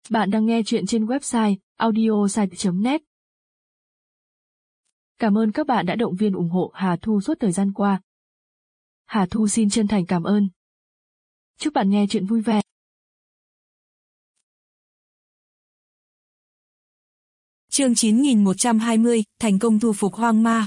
Bạn đang nghe chuyện trên website audiosite.net. Cảm ơn các bạn đã động viên ủng hộ Hà Thu suốt thời gian qua. Hà Thu xin chân thành cảm ơn. Chúc bạn nghe chuyện vui vẻ. Chương 9120, thành công thu phục hoang ma.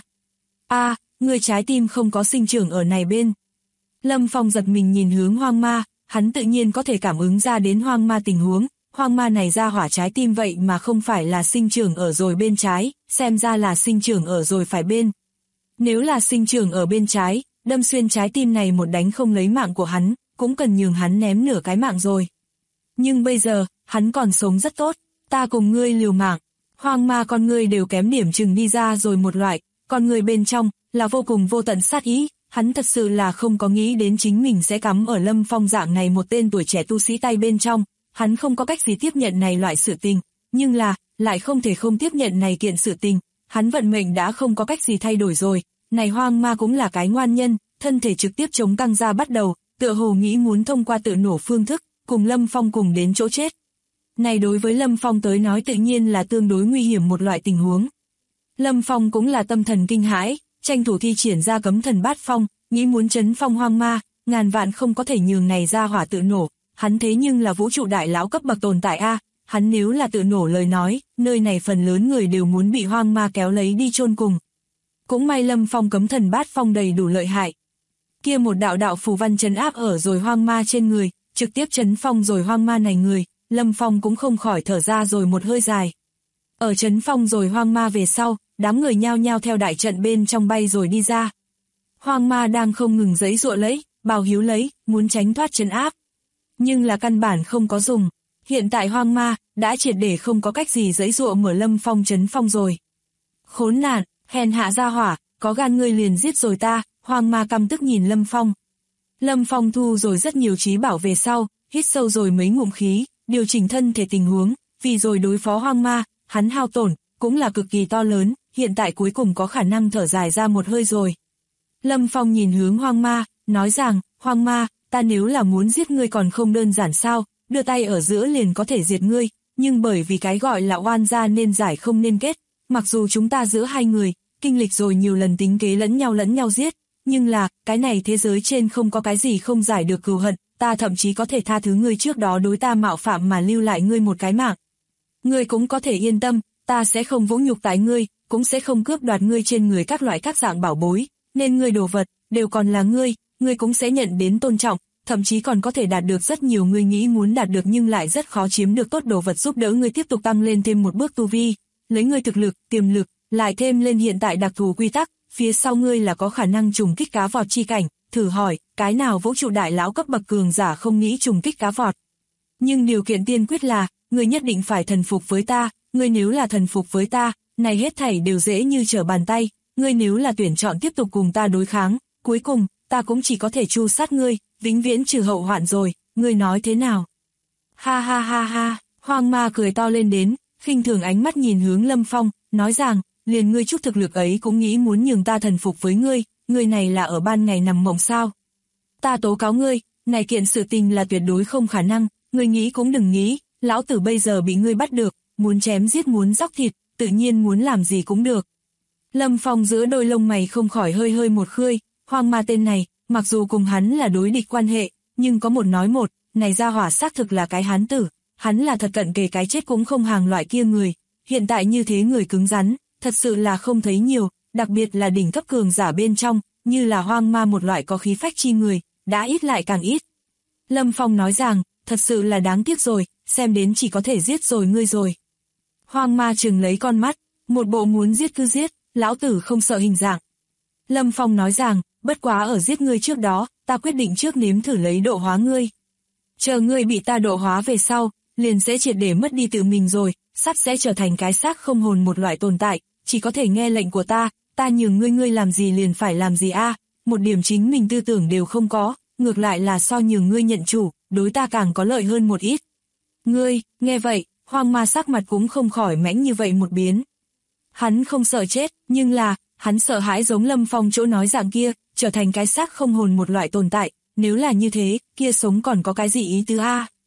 Người trái tim không có sinh trưởng ở này bên. Lâm Phong giật mình nhìn hướng hoang ma, hắn tự nhiên có thể cảm ứng ra đến hoang ma tình huống. Hoang ma này ra hỏa trái tim vậy mà không phải là sinh trưởng ở rồi bên trái, xem ra là sinh trưởng ở rồi phải bên. Nếu là sinh trưởng ở bên trái, đâm xuyên trái tim này một đánh không lấy mạng của hắn, cũng cần nhường hắn ném nửa cái mạng rồi. Nhưng bây giờ, hắn còn sống rất tốt, ta cùng ngươi liều mạng. Hoang ma con ngươi đều kém điểm chừng đi ra rồi một loại, con người bên trong là vô cùng vô tận sát ý, hắn thật sự là không có nghĩ đến chính mình sẽ cắm ở Lâm Phong dạng này một tên tuổi trẻ tu sĩ tay bên trong, hắn không có cách gì tiếp nhận này loại sự tình, nhưng là, lại không thể không tiếp nhận này kiện sự tình, hắn vận mệnh đã không có cách gì thay đổi rồi, này hoang ma cũng là cái ngoan nhân, thân thể trực tiếp chống căng ra bắt đầu, tựa hồ nghĩ muốn thông qua tự nổ phương thức, cùng Lâm Phong cùng đến chỗ chết. Này đối với Lâm Phong tới nói tự nhiên là tương đối nguy hiểm một loại tình huống. Lâm Phong cũng là tâm thần kinh hãi, tranh thủ thi triển ra cấm thần bát phong, nghĩ muốn trấn phong hoang ma, ngàn vạn không có thể nhường này ra hỏa tự nổ, hắn thế nhưng là vũ trụ đại lão cấp bậc tồn tại hắn nếu là tự nổ lời nói, nơi này phần lớn người đều muốn bị hoang ma kéo lấy đi chôn cùng. Cũng may Lâm Phong cấm thần bát phong đầy đủ lợi hại. Kia một đạo đạo phù văn trấn áp ở rồi hoang ma trên người, trực tiếp trấn phong rồi hoang ma này người, Lâm Phong cũng không khỏi thở ra rồi một hơi dài. Ở trấn phong rồi hoang ma về sau, đám người nhao nhao theo đại trận bên trong bay rồi đi ra. Hoang ma đang không ngừng giãy giụa lấy, bào hiếu lấy, muốn tránh thoát trấn áp. Nhưng là căn bản không có dùng. Hiện tại hoang ma đã triệt để không có cách gì giãy giụa mở Lâm Phong trấn phong rồi. Khốn nạn, hèn hạ ra hỏa, có gan ngươi liền giết rồi ta, hoang ma căm tức nhìn Lâm Phong. Lâm Phong thu rồi rất nhiều trí bảo về sau, hít sâu rồi mấy ngụm khí, điều chỉnh thân thể tình huống, vì rồi đối phó hoang ma, hắn hao tổn, cũng là cực kỳ to lớn, hiện tại cuối cùng có khả năng thở dài ra một hơi rồi. Lâm Phong nhìn hướng hoang ma, nói rằng, hoang ma, ta nếu là muốn giết ngươi còn không đơn giản sao, đưa tay ở giữa liền có thể diệt ngươi, nhưng bởi vì cái gọi là oan gia nên giải không nên kết, mặc dù chúng ta giữa hai người, kinh lịch rồi nhiều lần tính kế lẫn nhau giết, nhưng là, cái này thế giới trên không có cái gì không giải được cừu hận, ta thậm chí có thể tha thứ ngươi trước đó đối ta mạo phạm mà lưu lại ngươi một cái mạng. Ngươi cũng có thể yên tâm, ta sẽ không vũ nhục tại ngươi, cũng sẽ không cướp đoạt ngươi trên người các loại các dạng bảo bối, nên ngươi đồ vật, đều còn là ngươi cũng sẽ nhận đến tôn trọng, thậm chí còn có thể đạt được rất nhiều ngươi nghĩ muốn đạt được nhưng lại rất khó chiếm được tốt đồ vật giúp đỡ ngươi tiếp tục tăng lên thêm một bước tu vi, lấy ngươi thực lực, tiềm lực, lại thêm lên hiện tại đặc thù quy tắc, phía sau ngươi là có khả năng trùng kích cá vọt chi cảnh, thử hỏi, cái nào vũ trụ đại lão cấp bậc cường giả không nghĩ trùng kích cá vọt. Nhưng điều kiện tiên quyết là, ngươi nhất định phải thần phục với ta, ngươi nếu là thần phục với ta, này hết thảy đều dễ như trở bàn tay, ngươi nếu là tuyển chọn tiếp tục cùng ta đối kháng, cuối cùng, ta cũng chỉ có thể tru sát ngươi, vĩnh viễn trừ hậu hoạn rồi, ngươi nói thế nào? Ha ha ha ha, hoang ma cười to lên đến, khinh thường ánh mắt nhìn hướng Lâm Phong, nói rằng, liền ngươi chút thực lực ấy cũng nghĩ muốn nhường ta thần phục với ngươi này là ở ban ngày nằm mộng sao? Ta tố cáo ngươi, này kiện sự tình là tuyệt đối không khả năng, ngươi nghĩ cũng đừng nghĩ, lão tử bây giờ bị ngươi bắt được, muốn chém giết muốn róc thịt, tự nhiên muốn làm gì cũng được. Lâm Phong giữa đôi lông mày không khỏi hơi một khơi, hoang ma tên này, mặc dù cùng hắn là đối địch quan hệ, nhưng có một nói một, này ra hỏa xác thực là cái hán tử, hắn là thật cận kề cái chết cũng không hàng loại kia người, hiện tại như thế người cứng rắn, thật sự là không thấy nhiều, đặc biệt là đỉnh cấp cường giả bên trong, như là hoang ma một loại có khí phách chi người, đã ít lại càng ít. Lâm Phong nói rằng, thật sự là đáng tiếc rồi, xem đến chỉ có thể giết rồi ngươi rồi. Hoang ma trừng lấy con mắt, một bộ muốn giết cứ giết, lão tử không sợ hình dạng. Lâm Phong nói rằng, bất quá ở giết ngươi trước đó, ta quyết định trước nếm thử lấy độ hóa ngươi. Chờ ngươi bị ta độ hóa về sau, liền sẽ triệt để mất đi tự mình rồi, sắp sẽ trở thành cái xác không hồn một loại tồn tại, chỉ có thể nghe lệnh của ta nhường ngươi làm gì liền phải làm gì một điểm chính mình tư tưởng đều không có, ngược lại là so nhường ngươi nhận chủ, đối ta càng có lợi hơn một ít. Ngươi, nghe vậy, hoang ma sắc mặt cũng không khỏi mãnh như vậy một biến. Hắn không sợ chết, nhưng là, hắn sợ hãi giống Lâm Phong chỗ nói dạng kia, trở thành cái xác không hồn một loại tồn tại, nếu là như thế, kia sống còn có cái gì ý tứ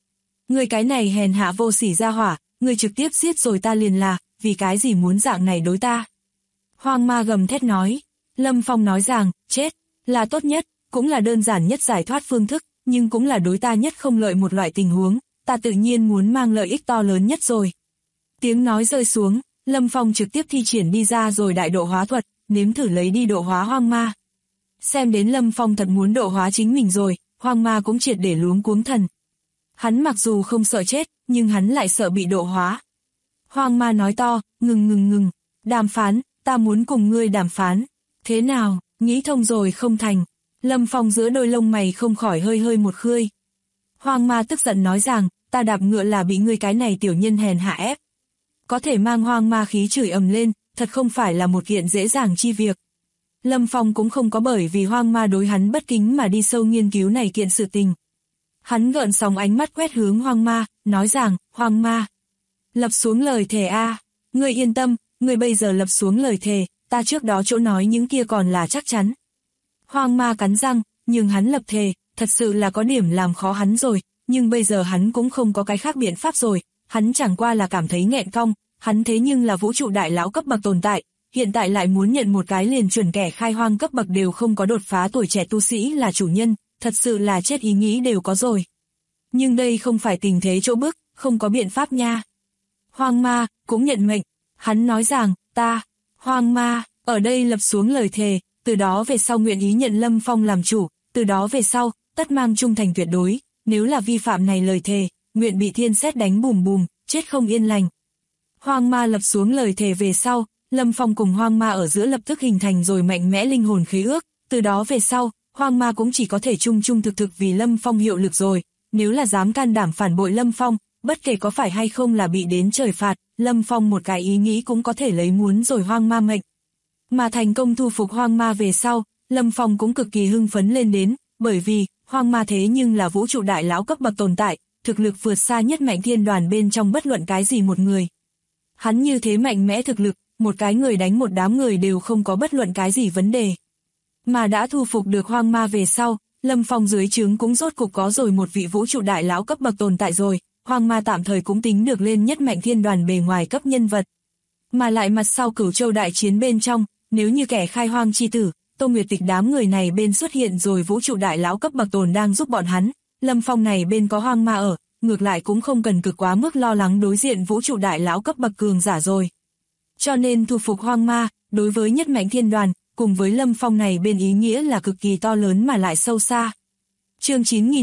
Ngươi cái này hèn hạ vô sỉ ra hỏa, ngươi trực tiếp giết rồi ta liền là, vì cái gì muốn dạng này đối ta? Hoang ma gầm thét nói. Lâm Phong nói rằng, chết, là tốt nhất, cũng là đơn giản nhất giải thoát phương thức, nhưng cũng là đối ta nhất không lợi một loại tình huống, ta tự nhiên muốn mang lợi ích to lớn nhất rồi. Tiếng nói rơi xuống, Lâm Phong trực tiếp thi triển đi ra rồi đại độ hóa thuật, nếm thử lấy đi độ hóa hoang ma. Xem đến Lâm Phong thật muốn độ hóa chính mình rồi, hoang ma cũng triệt để luống cuống thần. Hắn mặc dù không sợ chết, nhưng hắn lại sợ bị độ hóa. Hoang ma nói to, ngừng, đàm phán, ta muốn cùng ngươi đàm phán. Thế nào, nghĩ thông rồi không thành? Lâm Phong giữa đôi lông mày không khỏi hơi một khơi. Hoang ma tức giận nói rằng, ta đạp ngựa là bị ngươi cái này tiểu nhân hèn hạ ép. Có thể mang hoang ma khí chửi ầm lên, thật không phải là một kiện dễ dàng chi việc. Lâm Phong cũng không có bởi vì hoang ma đối hắn bất kính mà đi sâu nghiên cứu này kiện sự tình. Hắn gợn sóng ánh mắt quét hướng hoang ma, nói rằng, hoang ma, lập xuống lời thề a, ngươi yên tâm, ngươi bây giờ lập xuống lời thề, ta trước đó chỗ nói những kia còn là chắc chắn. Hoang ma cắn răng, nhưng hắn lập thề, thật sự là có điểm làm khó hắn rồi, nhưng bây giờ hắn cũng không có cái khác biện pháp rồi, hắn chẳng qua là cảm thấy nghẹn cong, hắn thế nhưng là vũ trụ đại lão cấp bậc tồn tại, hiện tại lại muốn nhận một cái liền chuẩn kẻ khai hoang cấp bậc đều không có đột phá tuổi trẻ tu sĩ là chủ nhân, thật sự là chết ý nghĩ đều có rồi. Nhưng đây không phải tình thế chỗ bức, không có biện pháp nha. Hoang ma, cũng nhận mệnh, hắn nói rằng, ta, hoang ma, ở đây lập xuống lời thề, từ đó về sau nguyện ý nhận Lâm Phong làm chủ, từ đó về sau, tất mang trung thành tuyệt đối, nếu là vi phạm này lời thề, nguyện bị thiên sét đánh bùm bùm, chết không yên lành. Hoang ma lập xuống lời thề về sau, Lâm Phong cùng hoang ma ở giữa lập tức hình thành rồi mạnh mẽ linh hồn khế ước, từ đó về sau, hoang ma cũng chỉ có thể trung thực vì Lâm Phong hiệu lực rồi, nếu là dám can đảm phản bội Lâm Phong, bất kể có phải hay không là bị đến trời phạt, Lâm Phong một cái ý nghĩ cũng có thể lấy muốn rồi hoang ma mệnh. Mà thành công thu phục hoang ma về sau, Lâm Phong cũng cực kỳ hưng phấn lên đến, bởi vì, hoang ma thế nhưng là vũ trụ đại lão cấp bậc tồn tại, thực lực vượt xa nhất mạnh thiên đoàn bên trong bất luận cái gì một người. Hắn như thế mạnh mẽ thực lực, một cái người đánh một đám người đều không có bất luận cái gì vấn đề. Mà đã thu phục được hoang ma về sau, Lâm Phong dưới trướng cũng rốt cục có rồi một vị vũ trụ đại lão cấp bậc tồn tại rồi, hoang ma tạm thời cũng tính được lên nhất mạnh thiên đoàn bề ngoài cấp nhân vật. Mà lại mặt sau Cửu Châu đại chiến bên trong, nếu như kẻ khai hoang chi tử, Tô Nguyệt Tịch đám người này bên xuất hiện rồi vũ trụ đại lão cấp bậc tồn đang giúp bọn hắn, Lâm Phong này bên có hoang ma ở, ngược lại cũng không cần cực quá mức lo lắng đối diện vũ trụ đại lão cấp bậc cường giả rồi. Cho nên thu phục hoang ma, đối với nhất mạnh thiên đoàn, cùng với Lâm Phong này bên ý nghĩa là cực kỳ to lớn mà lại sâu xa. Chương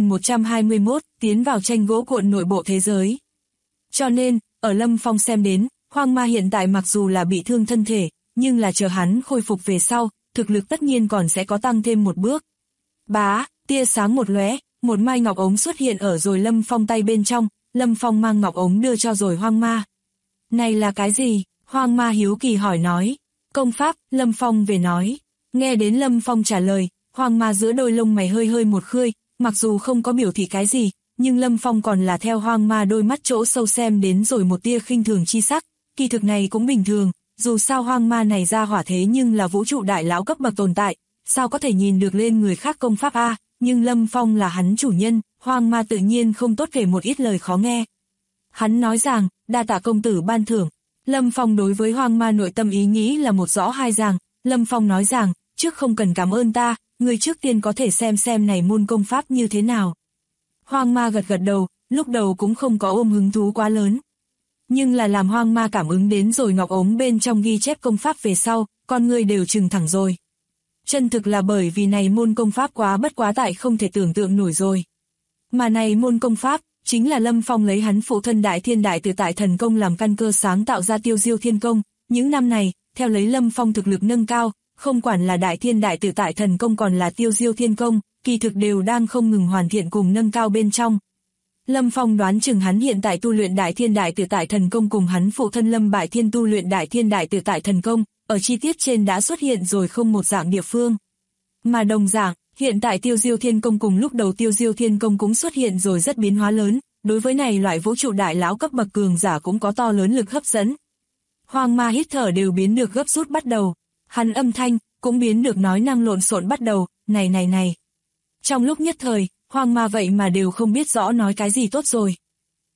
9121, tiến vào tranh gỗ cuộn nội bộ thế giới. Cho nên, ở Lâm Phong xem đến, hoang ma hiện tại mặc dù là bị thương thân thể, nhưng là chờ hắn khôi phục về sau, thực lực tất nhiên còn sẽ có tăng thêm một bước. Bá, tia sáng một lóe, một mai ngọc ống xuất hiện ở rồi Lâm Phong tay bên trong, Lâm Phong mang ngọc ống đưa cho rồi hoang ma. Này là cái gì? Hoang ma hiếu kỳ hỏi nói. Công pháp, Lâm Phong về nói. Nghe đến Lâm Phong trả lời, hoang ma giữa đôi lông mày hơi một khơi, mặc dù không có biểu thị cái gì, nhưng Lâm Phong còn là theo hoang ma đôi mắt chỗ sâu xem đến rồi một tia khinh thường chi sắc, kỳ thực này cũng bình thường, dù sao hoang ma này ra hỏa thế nhưng là vũ trụ đại lão cấp bậc tồn tại, sao có thể nhìn được lên người khác công pháp a, nhưng Lâm Phong là hắn chủ nhân, hoang ma tự nhiên không tốt kể một ít lời khó nghe. Hắn nói rằng, đa tạ công tử ban thưởng. Lâm Phong đối với hoang ma nội tâm ý nghĩ là một rõ hai ràng, Lâm Phong nói rằng, trước không cần cảm ơn ta, người trước tiên có thể xem này môn công pháp như thế nào. Hoang ma gật đầu, lúc đầu cũng không có ôm hứng thú quá lớn. Nhưng là làm hoang ma cảm ứng đến rồi ngọc ống bên trong ghi chép công pháp về sau, con người đều trừng thẳng rồi. Chân thực là bởi vì này môn công pháp quá bất quá tại không thể tưởng tượng nổi rồi. Mà này môn công pháp, chính là Lâm Phong lấy hắn phụ thân Đại Thiên Đại Tự Tại Thần Công làm căn cơ sáng tạo ra Tiêu Diêu Thiên Công. Những năm này, theo lấy Lâm Phong thực lực nâng cao, không quản là Đại Thiên Đại Tự Tại Thần Công còn là Tiêu Diêu Thiên Công, kỳ thực đều đang không ngừng hoàn thiện cùng nâng cao bên trong. Lâm Phong đoán chừng hắn hiện tại tu luyện Đại Thiên Đại Tự Tại Thần Công cùng hắn phụ thân Lâm Bại Thiên tu luyện Đại Thiên Đại Tự Tại Thần Công, ở chi tiết trên đã xuất hiện rồi không một dạng địa phương. Mà đồng dạng, hiện tại Tiêu Diêu Thiên Công cùng lúc đầu Tiêu Diêu Thiên Công cũng xuất hiện rồi rất biến hóa lớn, đối với này loại vũ trụ đại lão cấp bậc cường giả cũng có to lớn lực hấp dẫn. Hoang ma hít thở đều biến được gấp rút bắt đầu, hắn âm thanh cũng biến được nói năng lộn xộn bắt đầu, này. Trong lúc nhất thời, hoang ma vậy mà đều không biết rõ nói cái gì tốt rồi.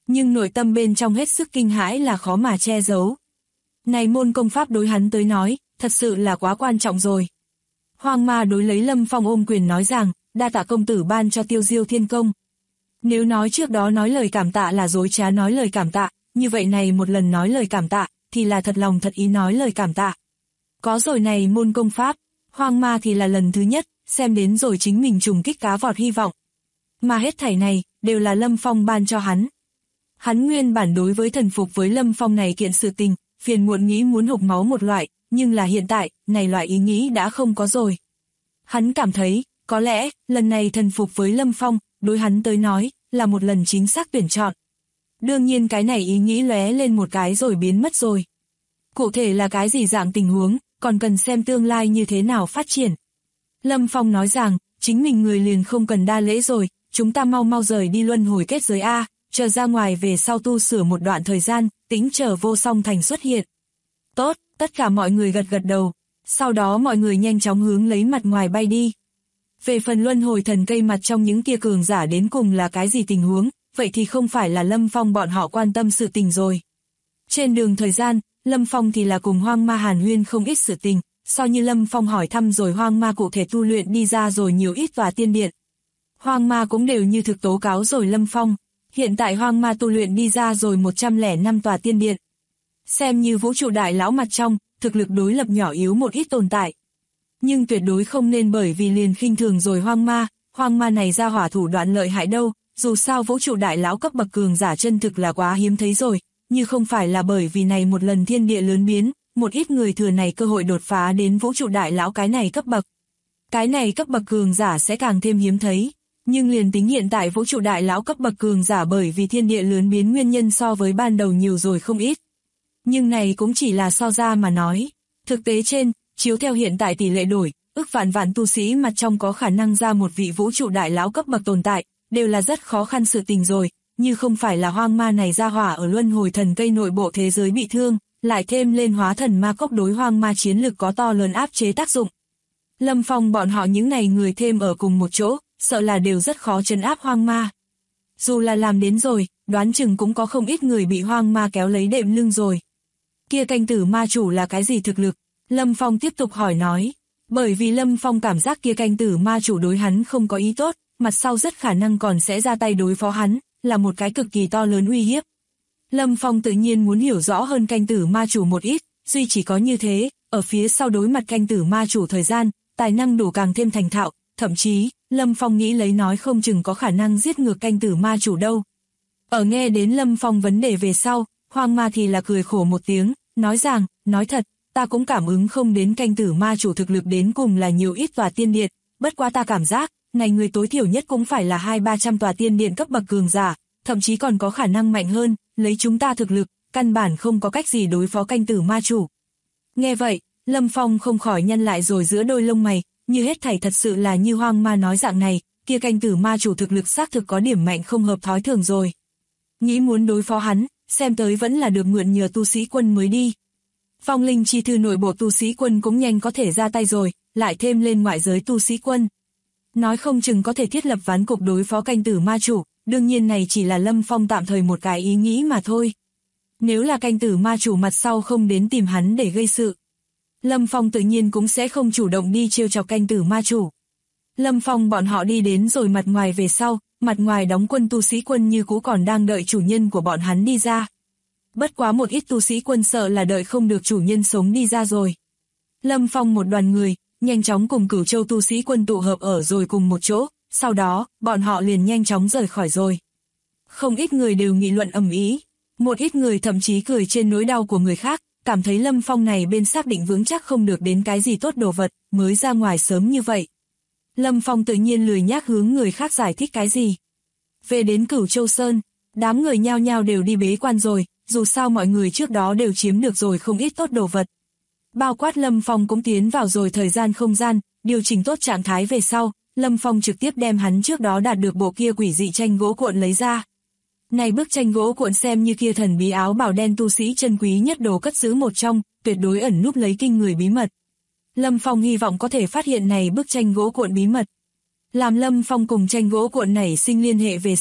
nhưng nội tâm bên trong hết sức kinh hãi là khó mà che giấu. Này môn công pháp đối hắn tới nói, thật sự là quá quan trọng rồi. Hoang Ma đối lấy Lâm Phong ôm quyền nói rằng, đa tạ công tử ban cho Tiêu Diêu Thiên Công. Nếu nói trước đó nói lời cảm tạ là dối trá nói lời cảm tạ, như vậy này một lần nói lời cảm tạ, thì là thật lòng thật ý nói lời cảm tạ. Có rồi này môn công pháp, Hoang Ma thì là lần thứ nhất, xem đến rồi chính mình trùng kích cá vọt hy vọng. Mà hết thảy này, đều là Lâm Phong ban cho hắn. Hắn nguyên bản đối với thần phục với Lâm Phong này kiện sự tình, phiền muộn nghĩ muốn hộc máu một loại, nhưng là hiện tại, này loại ý nghĩ đã không có rồi. Hắn cảm thấy, có lẽ, lần này thần phục với Lâm Phong, đối hắn tới nói, là một lần chính xác tuyển chọn. Đương nhiên cái này ý nghĩ lóe lên một cái rồi biến mất rồi. Cụ thể là cái gì dạng tình huống, còn cần xem tương lai như thế nào phát triển. Lâm Phong nói rằng, chính mình người liền không cần đa lễ rồi, chúng ta mau mau rời đi luân hồi kết giới A, chờ ra ngoài về sau tu sửa một đoạn thời gian, tính chờ Vô Song Thành xuất hiện. Tốt, tất cả mọi người gật gật đầu, sau đó mọi người nhanh chóng hướng lấy mặt ngoài bay đi. Về phần luân hồi thần cây mặt trong những kia cường giả đến cùng là cái gì tình huống, vậy thì không phải là Lâm Phong bọn họ quan tâm sự tình rồi. Trên đường thời gian, Lâm Phong thì là cùng Hoang Ma hàn huyên không ít sự tình, so như Lâm Phong hỏi thăm rồi Hoang Ma cụ thể tu luyện đi ra rồi nhiều ít tòa tiên điện. Hoang Ma cũng đều như thực tố cáo rồi Lâm Phong, hiện tại Hoang Ma tu luyện đi ra rồi 105 tòa tiên điện. Xem như vũ trụ đại lão mặt trong, thực lực đối lập nhỏ yếu một ít tồn tại. Nhưng tuyệt đối không nên bởi vì liền khinh thường rồi Hoang Ma này ra hỏa thủ đoạn lợi hại đâu, dù sao vũ trụ đại lão cấp bậc cường giả chân thực là quá hiếm thấy rồi, như không phải là bởi vì này một lần thiên địa lớn biến, một ít người thừa này cơ hội đột phá đến vũ trụ đại lão cái này cấp bậc. Cái này cấp bậc cường giả sẽ càng thêm hiếm thấy, nhưng liền tính hiện tại vũ trụ đại lão cấp bậc cường giả bởi vì thiên địa lớn biến nguyên nhân so với ban đầu nhiều rồi không ít. Nhưng này cũng chỉ là so ra mà nói, thực tế trên, chiếu theo hiện tại tỷ lệ đổi, ức vạn vạn tu sĩ mặt trong có khả năng ra một vị vũ trụ đại lão cấp bậc tồn tại, đều là rất khó khăn sự tình rồi, như không phải là Hoang Ma này ra hỏa ở luân hồi thần cây nội bộ thế giới bị thương, lại thêm lên hóa thần ma cốc đối Hoang Ma chiến lực có to lớn áp chế tác dụng. Lâm Phong bọn họ những này người thêm ở cùng một chỗ, sợ là đều rất khó trấn áp Hoang Ma. Dù là làm đến rồi, đoán chừng cũng có không ít người bị Hoang Ma kéo lấy đệm lưng rồi. Kia canh tử ma chủ là cái gì thực lực? Lâm Phong tiếp tục hỏi nói, bởi vì Lâm Phong cảm giác kia canh tử ma chủ đối hắn không có ý tốt, mặt sau rất khả năng còn sẽ ra tay đối phó hắn, là một cái cực kỳ to lớn uy hiếp. Lâm Phong tự nhiên muốn hiểu rõ hơn canh tử ma chủ một ít, duy chỉ có như thế, ở phía sau đối mặt canh tử ma chủ thời gian, tài năng đủ càng thêm thành thạo, thậm chí, Lâm Phong nghĩ lấy nói không chừng có khả năng giết ngược canh tử ma chủ đâu. Ở nghe đến Lâm Phong vấn đề về sau, Hoang Ma thì là cười khổ một tiếng, nói rằng, nói thật, ta cũng cảm ứng không đến canh tử ma chủ thực lực đến cùng là nhiều ít tòa tiên điện, bất quá ta cảm giác, này người tối thiểu nhất cũng phải là 200-300 tòa tiên điện cấp bậc cường giả, thậm chí còn có khả năng mạnh hơn, lấy chúng ta thực lực, căn bản không có cách gì đối phó canh tử ma chủ. Nghe vậy, Lâm Phong không khỏi nhăn lại rồi giữa đôi lông mày, như hết thảy thật sự là như Hoang Ma nói dạng này, kia canh tử ma chủ thực lực xác thực có điểm mạnh không hợp thói thường rồi. Nghĩ muốn đối phó hắn, xem tới vẫn là được mượn nhờ tu sĩ quân mới đi. Phong linh chi thư nội bộ tu sĩ quân cũng nhanh có thể ra tay rồi, lại thêm lên ngoại giới tu sĩ quân. Nói không chừng có thể thiết lập ván cục đối phó canh tử ma chủ, đương nhiên này chỉ là Lâm Phong tạm thời một cái ý nghĩ mà thôi. Nếu là canh tử ma chủ mặt sau không đến tìm hắn để gây sự, Lâm Phong tự nhiên cũng sẽ không chủ động đi trêu chọc canh tử ma chủ. Lâm Phong bọn họ đi đến rồi mặt ngoài về sau, mặt ngoài đóng quân tu sĩ quân như cũ còn đang đợi chủ nhân của bọn hắn đi ra. Bất quá một ít tu sĩ quân sợ là đợi không được chủ nhân sống đi ra rồi. Lâm Phong một đoàn người, nhanh chóng cùng Cửu Châu tu sĩ quân tụ hợp ở rồi cùng một chỗ, sau đó, bọn họ liền nhanh chóng rời khỏi rồi. Không ít người đều nghị luận ầm ĩ, một ít người thậm chí cười trên nỗi đau của người khác, cảm thấy Lâm Phong này bên xác định vững chắc không được đến cái gì tốt đồ vật, mới ra ngoài sớm như vậy. Lâm Phong tự nhiên lười nhác hướng người khác giải thích cái gì. Về đến Cửu Châu Sơn, đám người nhao nhao đều đi bế quan rồi, dù sao mọi người trước đó đều chiếm được rồi không ít tốt đồ vật. Bao quát Lâm Phong cũng tiến vào rồi thời gian không gian, điều chỉnh tốt trạng thái về sau, Lâm Phong trực tiếp đem hắn trước đó đạt được bộ kia quỷ dị tranh gỗ cuộn lấy ra. Này bức tranh gỗ cuộn xem như kia thần bí áo bào đen tu sĩ chân quý nhất đồ cất giữ một trong, tuyệt đối ẩn núp lấy kinh người bí mật. Lâm Phong hy vọng có thể phát hiện này bức tranh gỗ cuộn bí mật. Làm Lâm Phong cùng tranh gỗ cuộn nảy sinh liên hệ về sau,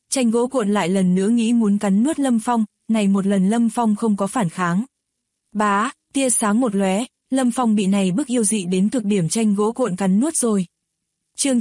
tranh gỗ cuộn lại lần nữa nghĩ muốn cắn nuốt Lâm Phong, này một lần Lâm Phong không có phản kháng. Bá, tia sáng một lóe, Lâm Phong bị này bức yêu dị đến cực điểm tranh gỗ cuộn cắn nuốt rồi. Chương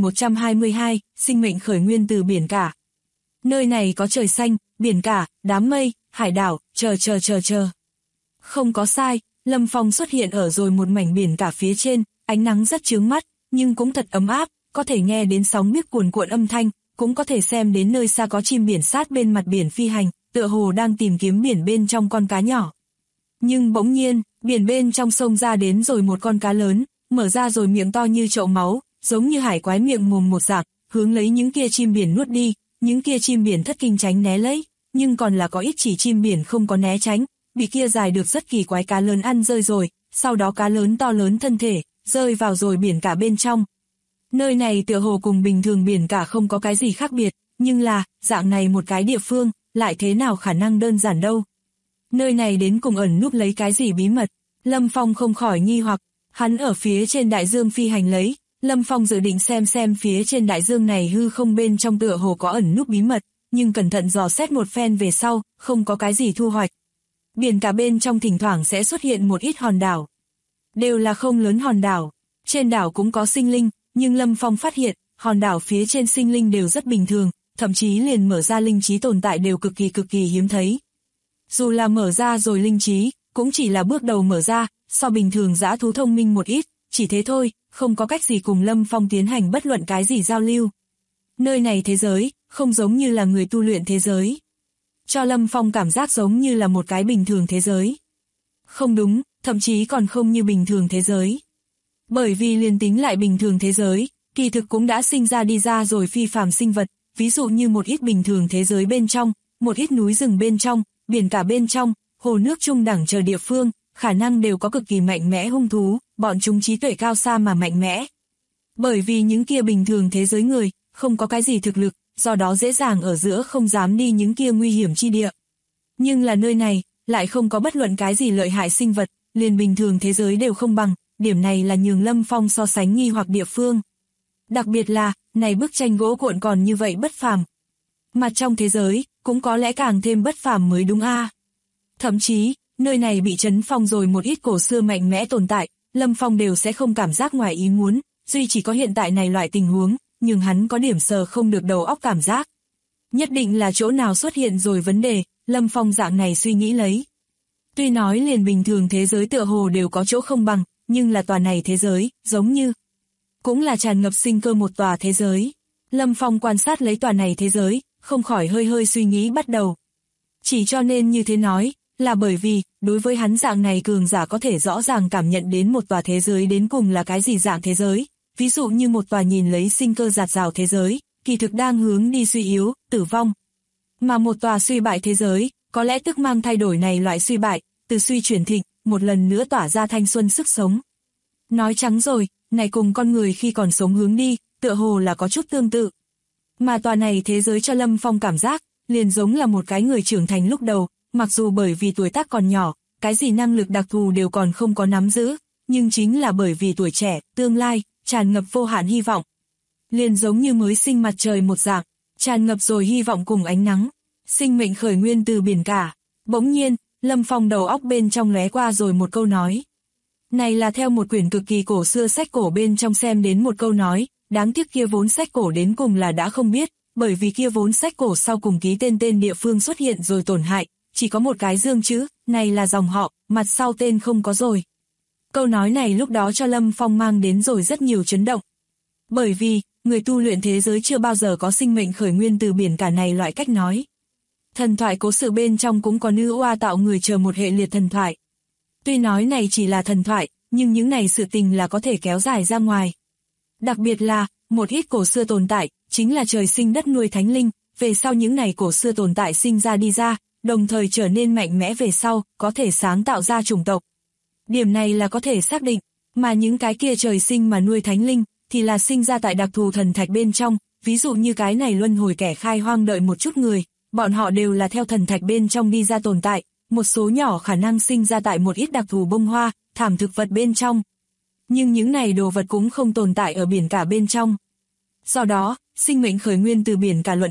9122, sinh mệnh khởi nguyên từ biển cả. Nơi này có trời xanh, biển cả, đám mây, hải đảo, chờ. Không có sai, Lâm Phong xuất hiện ở rồi một mảnh biển cả phía trên, ánh nắng rất chướng mắt, nhưng cũng thật ấm áp, có thể nghe đến sóng biếc cuồn cuộn âm thanh, cũng có thể xem đến nơi xa có chim biển sát bên mặt biển phi hành, tựa hồ đang tìm kiếm biển bên trong con cá nhỏ. Nhưng bỗng nhiên, biển bên trong sông ra đến rồi một con cá lớn, mở ra rồi miệng to như chậu máu, giống như hải quái miệng mồm một dạng, hướng lấy những kia chim biển nuốt đi, những kia chim biển thất kinh tránh né lấy, nhưng còn là có ít chỉ chim biển không có né tránh, bị kia dài được rất kỳ quái cá lớn ăn rơi rồi, sau đó cá lớn to lớn thân thể, rơi vào rồi biển cả bên trong. Nơi này tựa hồ cùng bình thường biển cả không có cái gì khác biệt, nhưng là, dạng này một cái địa phương, lại thế nào khả năng đơn giản đâu. Nơi này đến cùng ẩn núp lấy cái gì bí mật, Lâm Phong không khỏi nghi hoặc, hắn ở phía trên đại dương phi hành lấy, Lâm Phong dự định xem phía trên đại dương này hư không bên trong tựa hồ có ẩn núp bí mật, nhưng cẩn thận dò xét một phen về sau, không có cái gì thu hoạch. Biển cả bên trong thỉnh thoảng sẽ xuất hiện một ít hòn đảo. Đều là không lớn hòn đảo, trên đảo cũng có sinh linh, nhưng Lâm Phong phát hiện, hòn đảo phía trên sinh linh đều rất bình thường, thậm chí liền mở ra linh trí tồn tại đều cực kỳ hiếm thấy. Dù là mở ra rồi linh trí, cũng chỉ là bước đầu mở ra, so bình thường dã thú thông minh một ít, chỉ thế thôi, không có cách gì cùng Lâm Phong tiến hành bất luận cái gì giao lưu. Nơi này thế giới, không giống như là người tu luyện thế giới. Cho Lâm Phong cảm giác giống như là một cái bình thường thế giới. Không đúng, thậm chí còn không như bình thường thế giới. Bởi vì liền tính lại bình thường thế giới, kỳ thực cũng đã sinh ra đi ra rồi phi phàm sinh vật, ví dụ như một ít bình thường thế giới bên trong, một ít núi rừng bên trong, biển cả bên trong, hồ nước trung đẳng chờ địa phương, khả năng đều có cực kỳ mạnh mẽ hung thú, bọn chúng trí tuệ cao xa mà mạnh mẽ. Bởi vì những kia bình thường thế giới người, không có cái gì thực lực, do đó dễ dàng ở giữa không dám đi những kia nguy hiểm chi địa. Nhưng là nơi này, lại không có bất luận cái gì lợi hại sinh vật, liền bình thường thế giới đều không bằng, điểm này là nhường Lâm Phong so sánh nghi hoặc địa phương. Đặc biệt là, này bức tranh gỗ cuộn còn như vậy bất phàm. Mà trong thế giới, cũng có lẽ càng thêm bất phàm mới đúng a. Thậm chí, nơi này bị trấn phong rồi một ít cổ xưa mạnh mẽ tồn tại, Lâm Phong đều sẽ không cảm giác ngoài ý muốn, duy chỉ có hiện tại này loại tình huống, nhưng hắn có điểm sờ không được đầu óc cảm giác. Nhất định là chỗ nào xuất hiện rồi vấn đề, Lâm Phong dạng này suy nghĩ lấy. Tuy nói liền bình thường thế giới tựa hồ đều có chỗ không bằng, nhưng là tòa này thế giới, giống như cũng là tràn ngập sinh cơ một tòa thế giới. Lâm Phong quan sát lấy tòa này thế giới, không khỏi hơi suy nghĩ bắt đầu. Chỉ cho nên như thế nói, là bởi vì, đối với hắn dạng này cường giả có thể rõ ràng cảm nhận đến một tòa thế giới đến cùng là cái gì dạng thế giới, ví dụ như một tòa nhìn lấy sinh cơ rạt rào thế giới, kỳ thực đang hướng đi suy yếu, tử vong. Mà một tòa suy bại thế giới, có lẽ tức mang thay đổi này loại suy bại, từ suy chuyển thịnh, một lần nữa tỏa ra thanh xuân sức sống. Nói trắng rồi, này cùng con người khi còn sống hướng đi, tựa hồ là có chút tương tự. Mà tòa này thế giới cho Lâm Phong cảm giác, liền giống là một cái người trưởng thành lúc đầu, mặc dù bởi vì tuổi tác còn nhỏ, cái gì năng lực đặc thù đều còn không có nắm giữ, nhưng chính là bởi vì tuổi trẻ, tương lai, tràn ngập vô hạn hy vọng. Liền giống như mới sinh mặt trời một dạng, tràn ngập rồi hy vọng cùng ánh nắng, sinh mệnh khởi nguyên từ biển cả. Bỗng nhiên, Lâm Phong đầu óc bên trong lóe qua rồi một câu nói. Này là theo một quyển cực kỳ cổ xưa sách cổ bên trong xem đến một câu nói, đáng tiếc kia vốn sách cổ đến cùng là đã không biết, bởi vì kia vốn sách cổ sau cùng ký tên địa phương xuất hiện rồi tổn hại, chỉ có một cái dương chữ, này là dòng họ, mặt sau tên không có rồi. Câu nói này lúc đó cho Lâm Phong mang đến rồi rất nhiều chấn động. Bởi vì, người tu luyện thế giới chưa bao giờ có sinh mệnh khởi nguyên từ biển cả này loại cách nói. Thần thoại cố sự bên trong cũng có nữ oa tạo người chờ một hệ liệt thần thoại. Tuy nói này chỉ là thần thoại, nhưng những này sự tình là có thể kéo dài ra ngoài. Đặc biệt là, một ít cổ xưa tồn tại, chính là trời sinh đất nuôi thánh linh, về sau những này cổ xưa tồn tại sinh ra đi ra, đồng thời trở nên mạnh mẽ về sau, có thể sáng tạo ra chủng tộc. Điểm này là có thể xác định, mà những cái kia trời sinh mà nuôi thánh linh, thì là sinh ra tại đặc thù thần thạch bên trong, ví dụ như cái này luân hồi kẻ khai hoang đợi một chút người, bọn họ đều là theo thần thạch bên trong đi ra tồn tại, một số nhỏ khả năng sinh ra tại một ít đặc thù bông hoa, thảm thực vật bên trong. Nhưng những này đồ vật cũng không tồn tại ở biển cả bên trong. Do đó, sinh mệnh khởi nguyên từ biển cả luận điệu,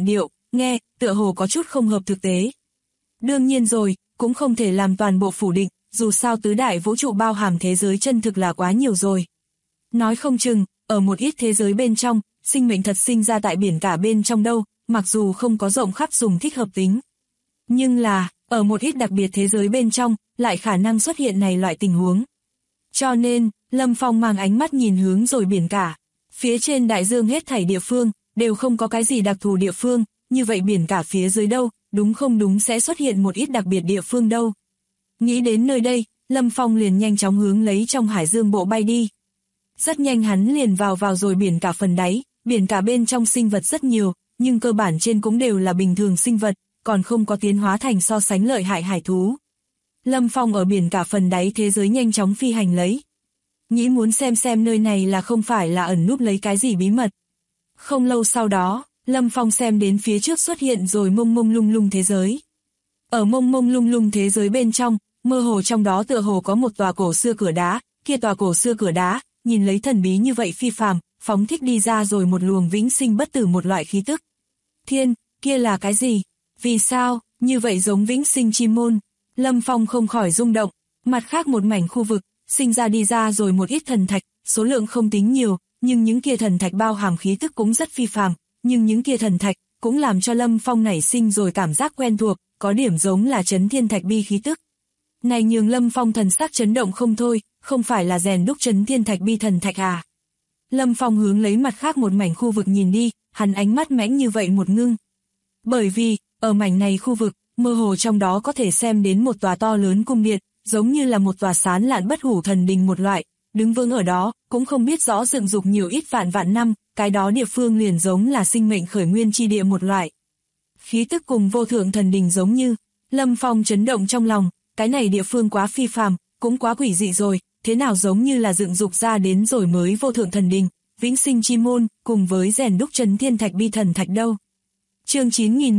nghe, tựa hồ có chút không hợp thực tế. Đương nhiên rồi, cũng không thể làm toàn bộ phủ định, dù sao tứ đại vũ trụ bao hàm thế giới chân thực là quá nhiều rồi. Nói không chừng, ở một ít thế giới bên trong, sinh mệnh thật sinh ra tại biển cả bên trong đâu, mặc dù không có rộng khắp dùng thích hợp tính. Nhưng là, ở một ít đặc biệt thế giới bên trong, lại khả năng xuất hiện này loại tình huống. Cho nên, Lâm Phong mang ánh mắt nhìn hướng rồi biển cả. Phía trên đại dương hết thảy địa phương, đều không có cái gì đặc thù địa phương, như vậy biển cả phía dưới đâu, đúng không đúng sẽ xuất hiện một ít đặc biệt địa phương đâu. Nghĩ đến nơi đây, Lâm Phong liền nhanh chóng hướng lấy trong hải dương bộ bay đi. Rất nhanh hắn liền vào rồi biển cả phần đáy, biển cả bên trong sinh vật rất nhiều, nhưng cơ bản trên cũng đều là bình thường sinh vật, còn không có tiến hóa thành so sánh lợi hại hải thú. Lâm Phong ở biển cả phần đáy thế giới nhanh chóng phi hành lấy. Nghĩ muốn xem nơi này là không phải là ẩn núp lấy cái gì bí mật. Không lâu sau đó, Lâm Phong xem đến phía trước xuất hiện rồi mông mông lung lung thế giới. Ở mông mông lung lung thế giới bên trong, mơ hồ trong đó tựa hồ có một tòa cổ xưa cửa đá, kia tòa cổ xưa cửa đá, nhìn lấy thần bí như vậy phi phàm, phóng thích đi ra rồi một luồng vĩnh sinh bất tử một loại khí tức. Thiên, kia là cái gì? Vì sao, như vậy giống vĩnh sinh chi môn? Lâm Phong không khỏi rung động, mặt khác một mảnh khu vực, sinh ra đi ra rồi một ít thần thạch, số lượng không tính nhiều, nhưng những kia thần thạch bao hàm khí tức cũng rất phi phàm, nhưng những kia thần thạch cũng làm cho Lâm Phong nảy sinh rồi cảm giác quen thuộc, có điểm giống là chấn thiên thạch bi khí tức. Này nhường Lâm Phong thần sắc chấn động không thôi, không phải là rèn đúc chấn thiên thạch bi thần thạch à? Lâm Phong hướng lấy mặt khác một mảnh khu vực nhìn đi, hắn ánh mắt mãnh như vậy một ngưng. Bởi vì, ở mảnh này khu vực, mơ hồ trong đó có thể xem đến một tòa to lớn cung điện, giống như là một tòa sán lạn bất hủ thần đình một loại, đứng vững ở đó, cũng không biết rõ dựng dục nhiều ít vạn năm, cái đó địa phương liền giống là sinh mệnh khởi nguyên chi địa một loại. Khí tức cùng vô thượng thần đình giống như, Lâm Phong chấn động trong lòng, cái này địa phương quá phi phàm, cũng quá quỷ dị rồi, thế nào giống như là dựng dục ra đến rồi mới vô thượng thần đình, vĩnh sinh chi môn, cùng với rèn đúc chấn thiên thạch bi thần thạch đâu. Chương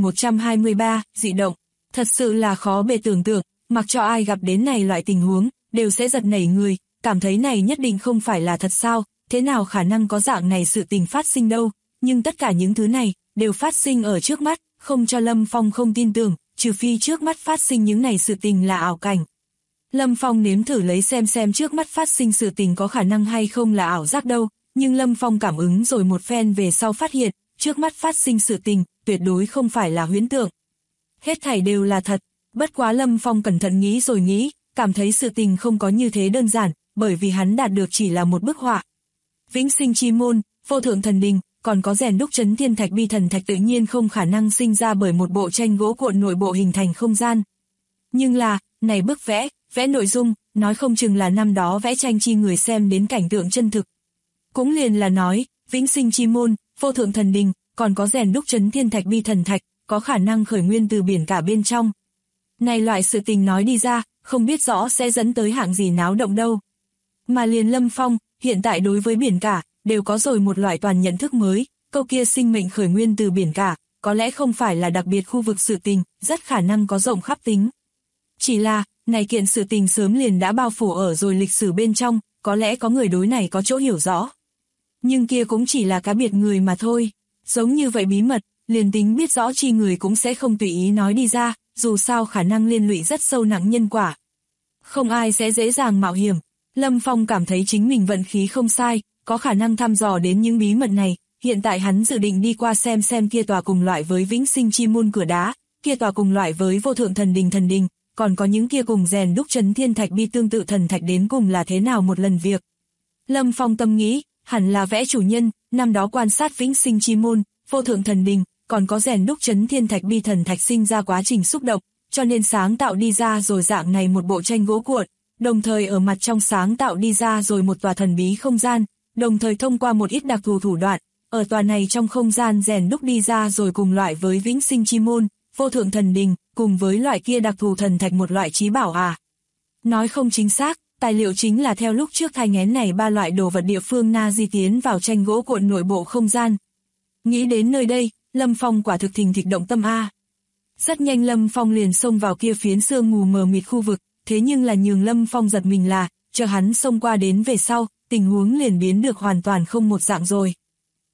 9123, dị động, thật sự là khó bề tưởng tượng, mặc cho ai gặp đến này loại tình huống, đều sẽ giật nảy người, cảm thấy này nhất định không phải là thật sao, thế nào khả năng có dạng này sự tình phát sinh đâu, nhưng tất cả những thứ này, đều phát sinh ở trước mắt, không cho Lâm Phong không tin tưởng, trừ phi trước mắt phát sinh những này sự tình là ảo cảnh. Lâm Phong nếm thử lấy xem trước mắt phát sinh sự tình có khả năng hay không là ảo giác đâu, nhưng Lâm Phong cảm ứng rồi một phen về sau phát hiện, trước mắt phát sinh sự tình, tuyệt đối không phải là huyễn tượng. Hết thảy đều là thật, bất quá Lâm Phong cẩn thận nghĩ rồi nghĩ, cảm thấy sự tình không có như thế đơn giản, bởi vì hắn đạt được chỉ là một bức họa. Vĩnh sinh chi môn, vô thượng thần đình, còn có rèn đúc chấn thiên thạch bi thần thạch tự nhiên không khả năng sinh ra bởi một bộ tranh gỗ cuộn nội bộ hình thành không gian. Nhưng là, này bức vẽ nội dung, nói không chừng là năm đó vẽ tranh chi người xem đến cảnh tượng chân thực. Cũng liền là nói, vĩnh sinh chi môn, vô thượng thần đình, còn có rèn đúc chấn thiên thạch bi thần thạch, có khả năng khởi nguyên từ biển cả bên trong. Này loại sự tình nói đi ra, không biết rõ sẽ dẫn tới hạng gì náo động đâu. Mà liền Lâm Phong, hiện tại đối với biển cả, đều có rồi một loại toàn nhận thức mới, câu kia sinh mệnh khởi nguyên từ biển cả, có lẽ không phải là đặc biệt khu vực sự tình, rất khả năng có rộng khắp tính. Chỉ là, này kiện sự tình sớm liền đã bao phủ ở rồi lịch sử bên trong, có lẽ có người đối này có chỗ hiểu rõ. Nhưng kia cũng chỉ là cá biệt người mà thôi, giống như vậy bí mật, liền tính biết rõ chi người cũng sẽ không tùy ý nói đi ra, dù sao khả năng liên lụy rất sâu nặng nhân quả. Không ai sẽ dễ dàng mạo hiểm. Lâm Phong cảm thấy chính mình vận khí không sai, có khả năng thăm dò đến những bí mật này, hiện tại hắn dự định đi qua xem kia tòa cùng loại với vĩnh sinh chi môn cửa đá, kia tòa cùng loại với vô thượng thần đình, còn có những kia cùng rèn đúc chấn thiên thạch bi tương tự thần thạch đến cùng là thế nào một lần việc. Lâm Phong tâm nghĩ, hẳn là vẽ chủ nhân, năm đó quan sát vĩnh sinh chi môn, vô thượng thần đình, còn có rèn đúc chấn thiên thạch bi thần thạch sinh ra quá trình xúc động, cho nên sáng tạo đi ra rồi dạng này một bộ tranh gỗ cuộn, đồng thời ở mặt trong sáng tạo đi ra rồi một tòa thần bí không gian, đồng thời thông qua một ít đặc thù thủ đoạn, ở tòa này trong không gian rèn đúc đi ra rồi cùng loại với vĩnh sinh chi môn, vô thượng thần đình, cùng với loại kia đặc thù thần thạch một loại trí bảo à. Nói không chính xác, tài liệu chính là theo lúc trước thai nghén này ba loại đồ vật địa phương na di tiến vào tranh gỗ cuộn nội bộ không gian. Nghĩ đến nơi đây, Lâm Phong quả thực thình thịch động tâm a. Rất nhanh Lâm Phong liền xông vào kia phiến sương mù mờ mịt khu vực, thế nhưng là nhường Lâm Phong giật mình là, chờ hắn xông qua đến về sau, tình huống liền biến được hoàn toàn không một dạng rồi.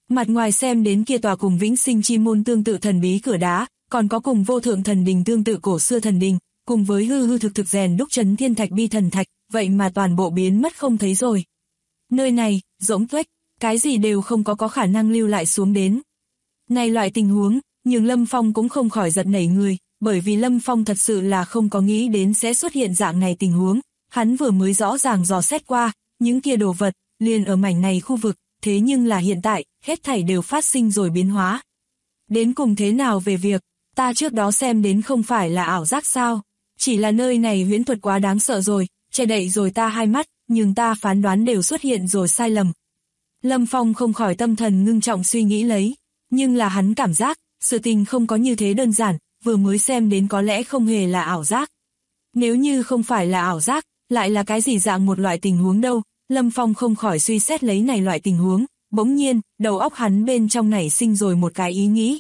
Mặt ngoài xem đến kia tòa cùng Vĩnh Sinh Chi Môn tương tự thần bí cửa đá, còn có cùng Vô Thượng Thần Đình tương tự cổ xưa thần đình, cùng với hư hư thực thực rèn đúc Chấn Thiên Thạch Bi thần thạch, vậy mà toàn bộ biến mất không thấy rồi. Nơi này, rỗng tuếch, cái gì đều không có khả năng lưu lại xuống đến. Này loại tình huống, nhưng Lâm Phong cũng không khỏi giật nảy người, bởi vì Lâm Phong thật sự là không có nghĩ đến sẽ xuất hiện dạng này tình huống, hắn vừa mới rõ ràng dò xét qua, những kia đồ vật, liền ở mảnh này khu vực, thế nhưng là hiện tại, hết thảy đều phát sinh rồi biến hóa. Đến cùng thế nào về việc, ta trước đó xem đến không phải là ảo giác sao, chỉ là nơi này huyễn thuật quá đáng sợ rồi, che đậy rồi ta hai mắt, nhưng ta phán đoán đều xuất hiện rồi sai lầm. Lâm Phong không khỏi tâm thần ngưng trọng suy nghĩ lấy, nhưng là hắn cảm giác, sự tình không có như thế đơn giản, vừa mới xem đến có lẽ không hề là ảo giác. Nếu như không phải là ảo giác, lại là cái gì dạng một loại tình huống đâu, Lâm Phong không khỏi suy xét lấy này loại tình huống, bỗng nhiên, đầu óc hắn bên trong nảy sinh rồi một cái ý nghĩ.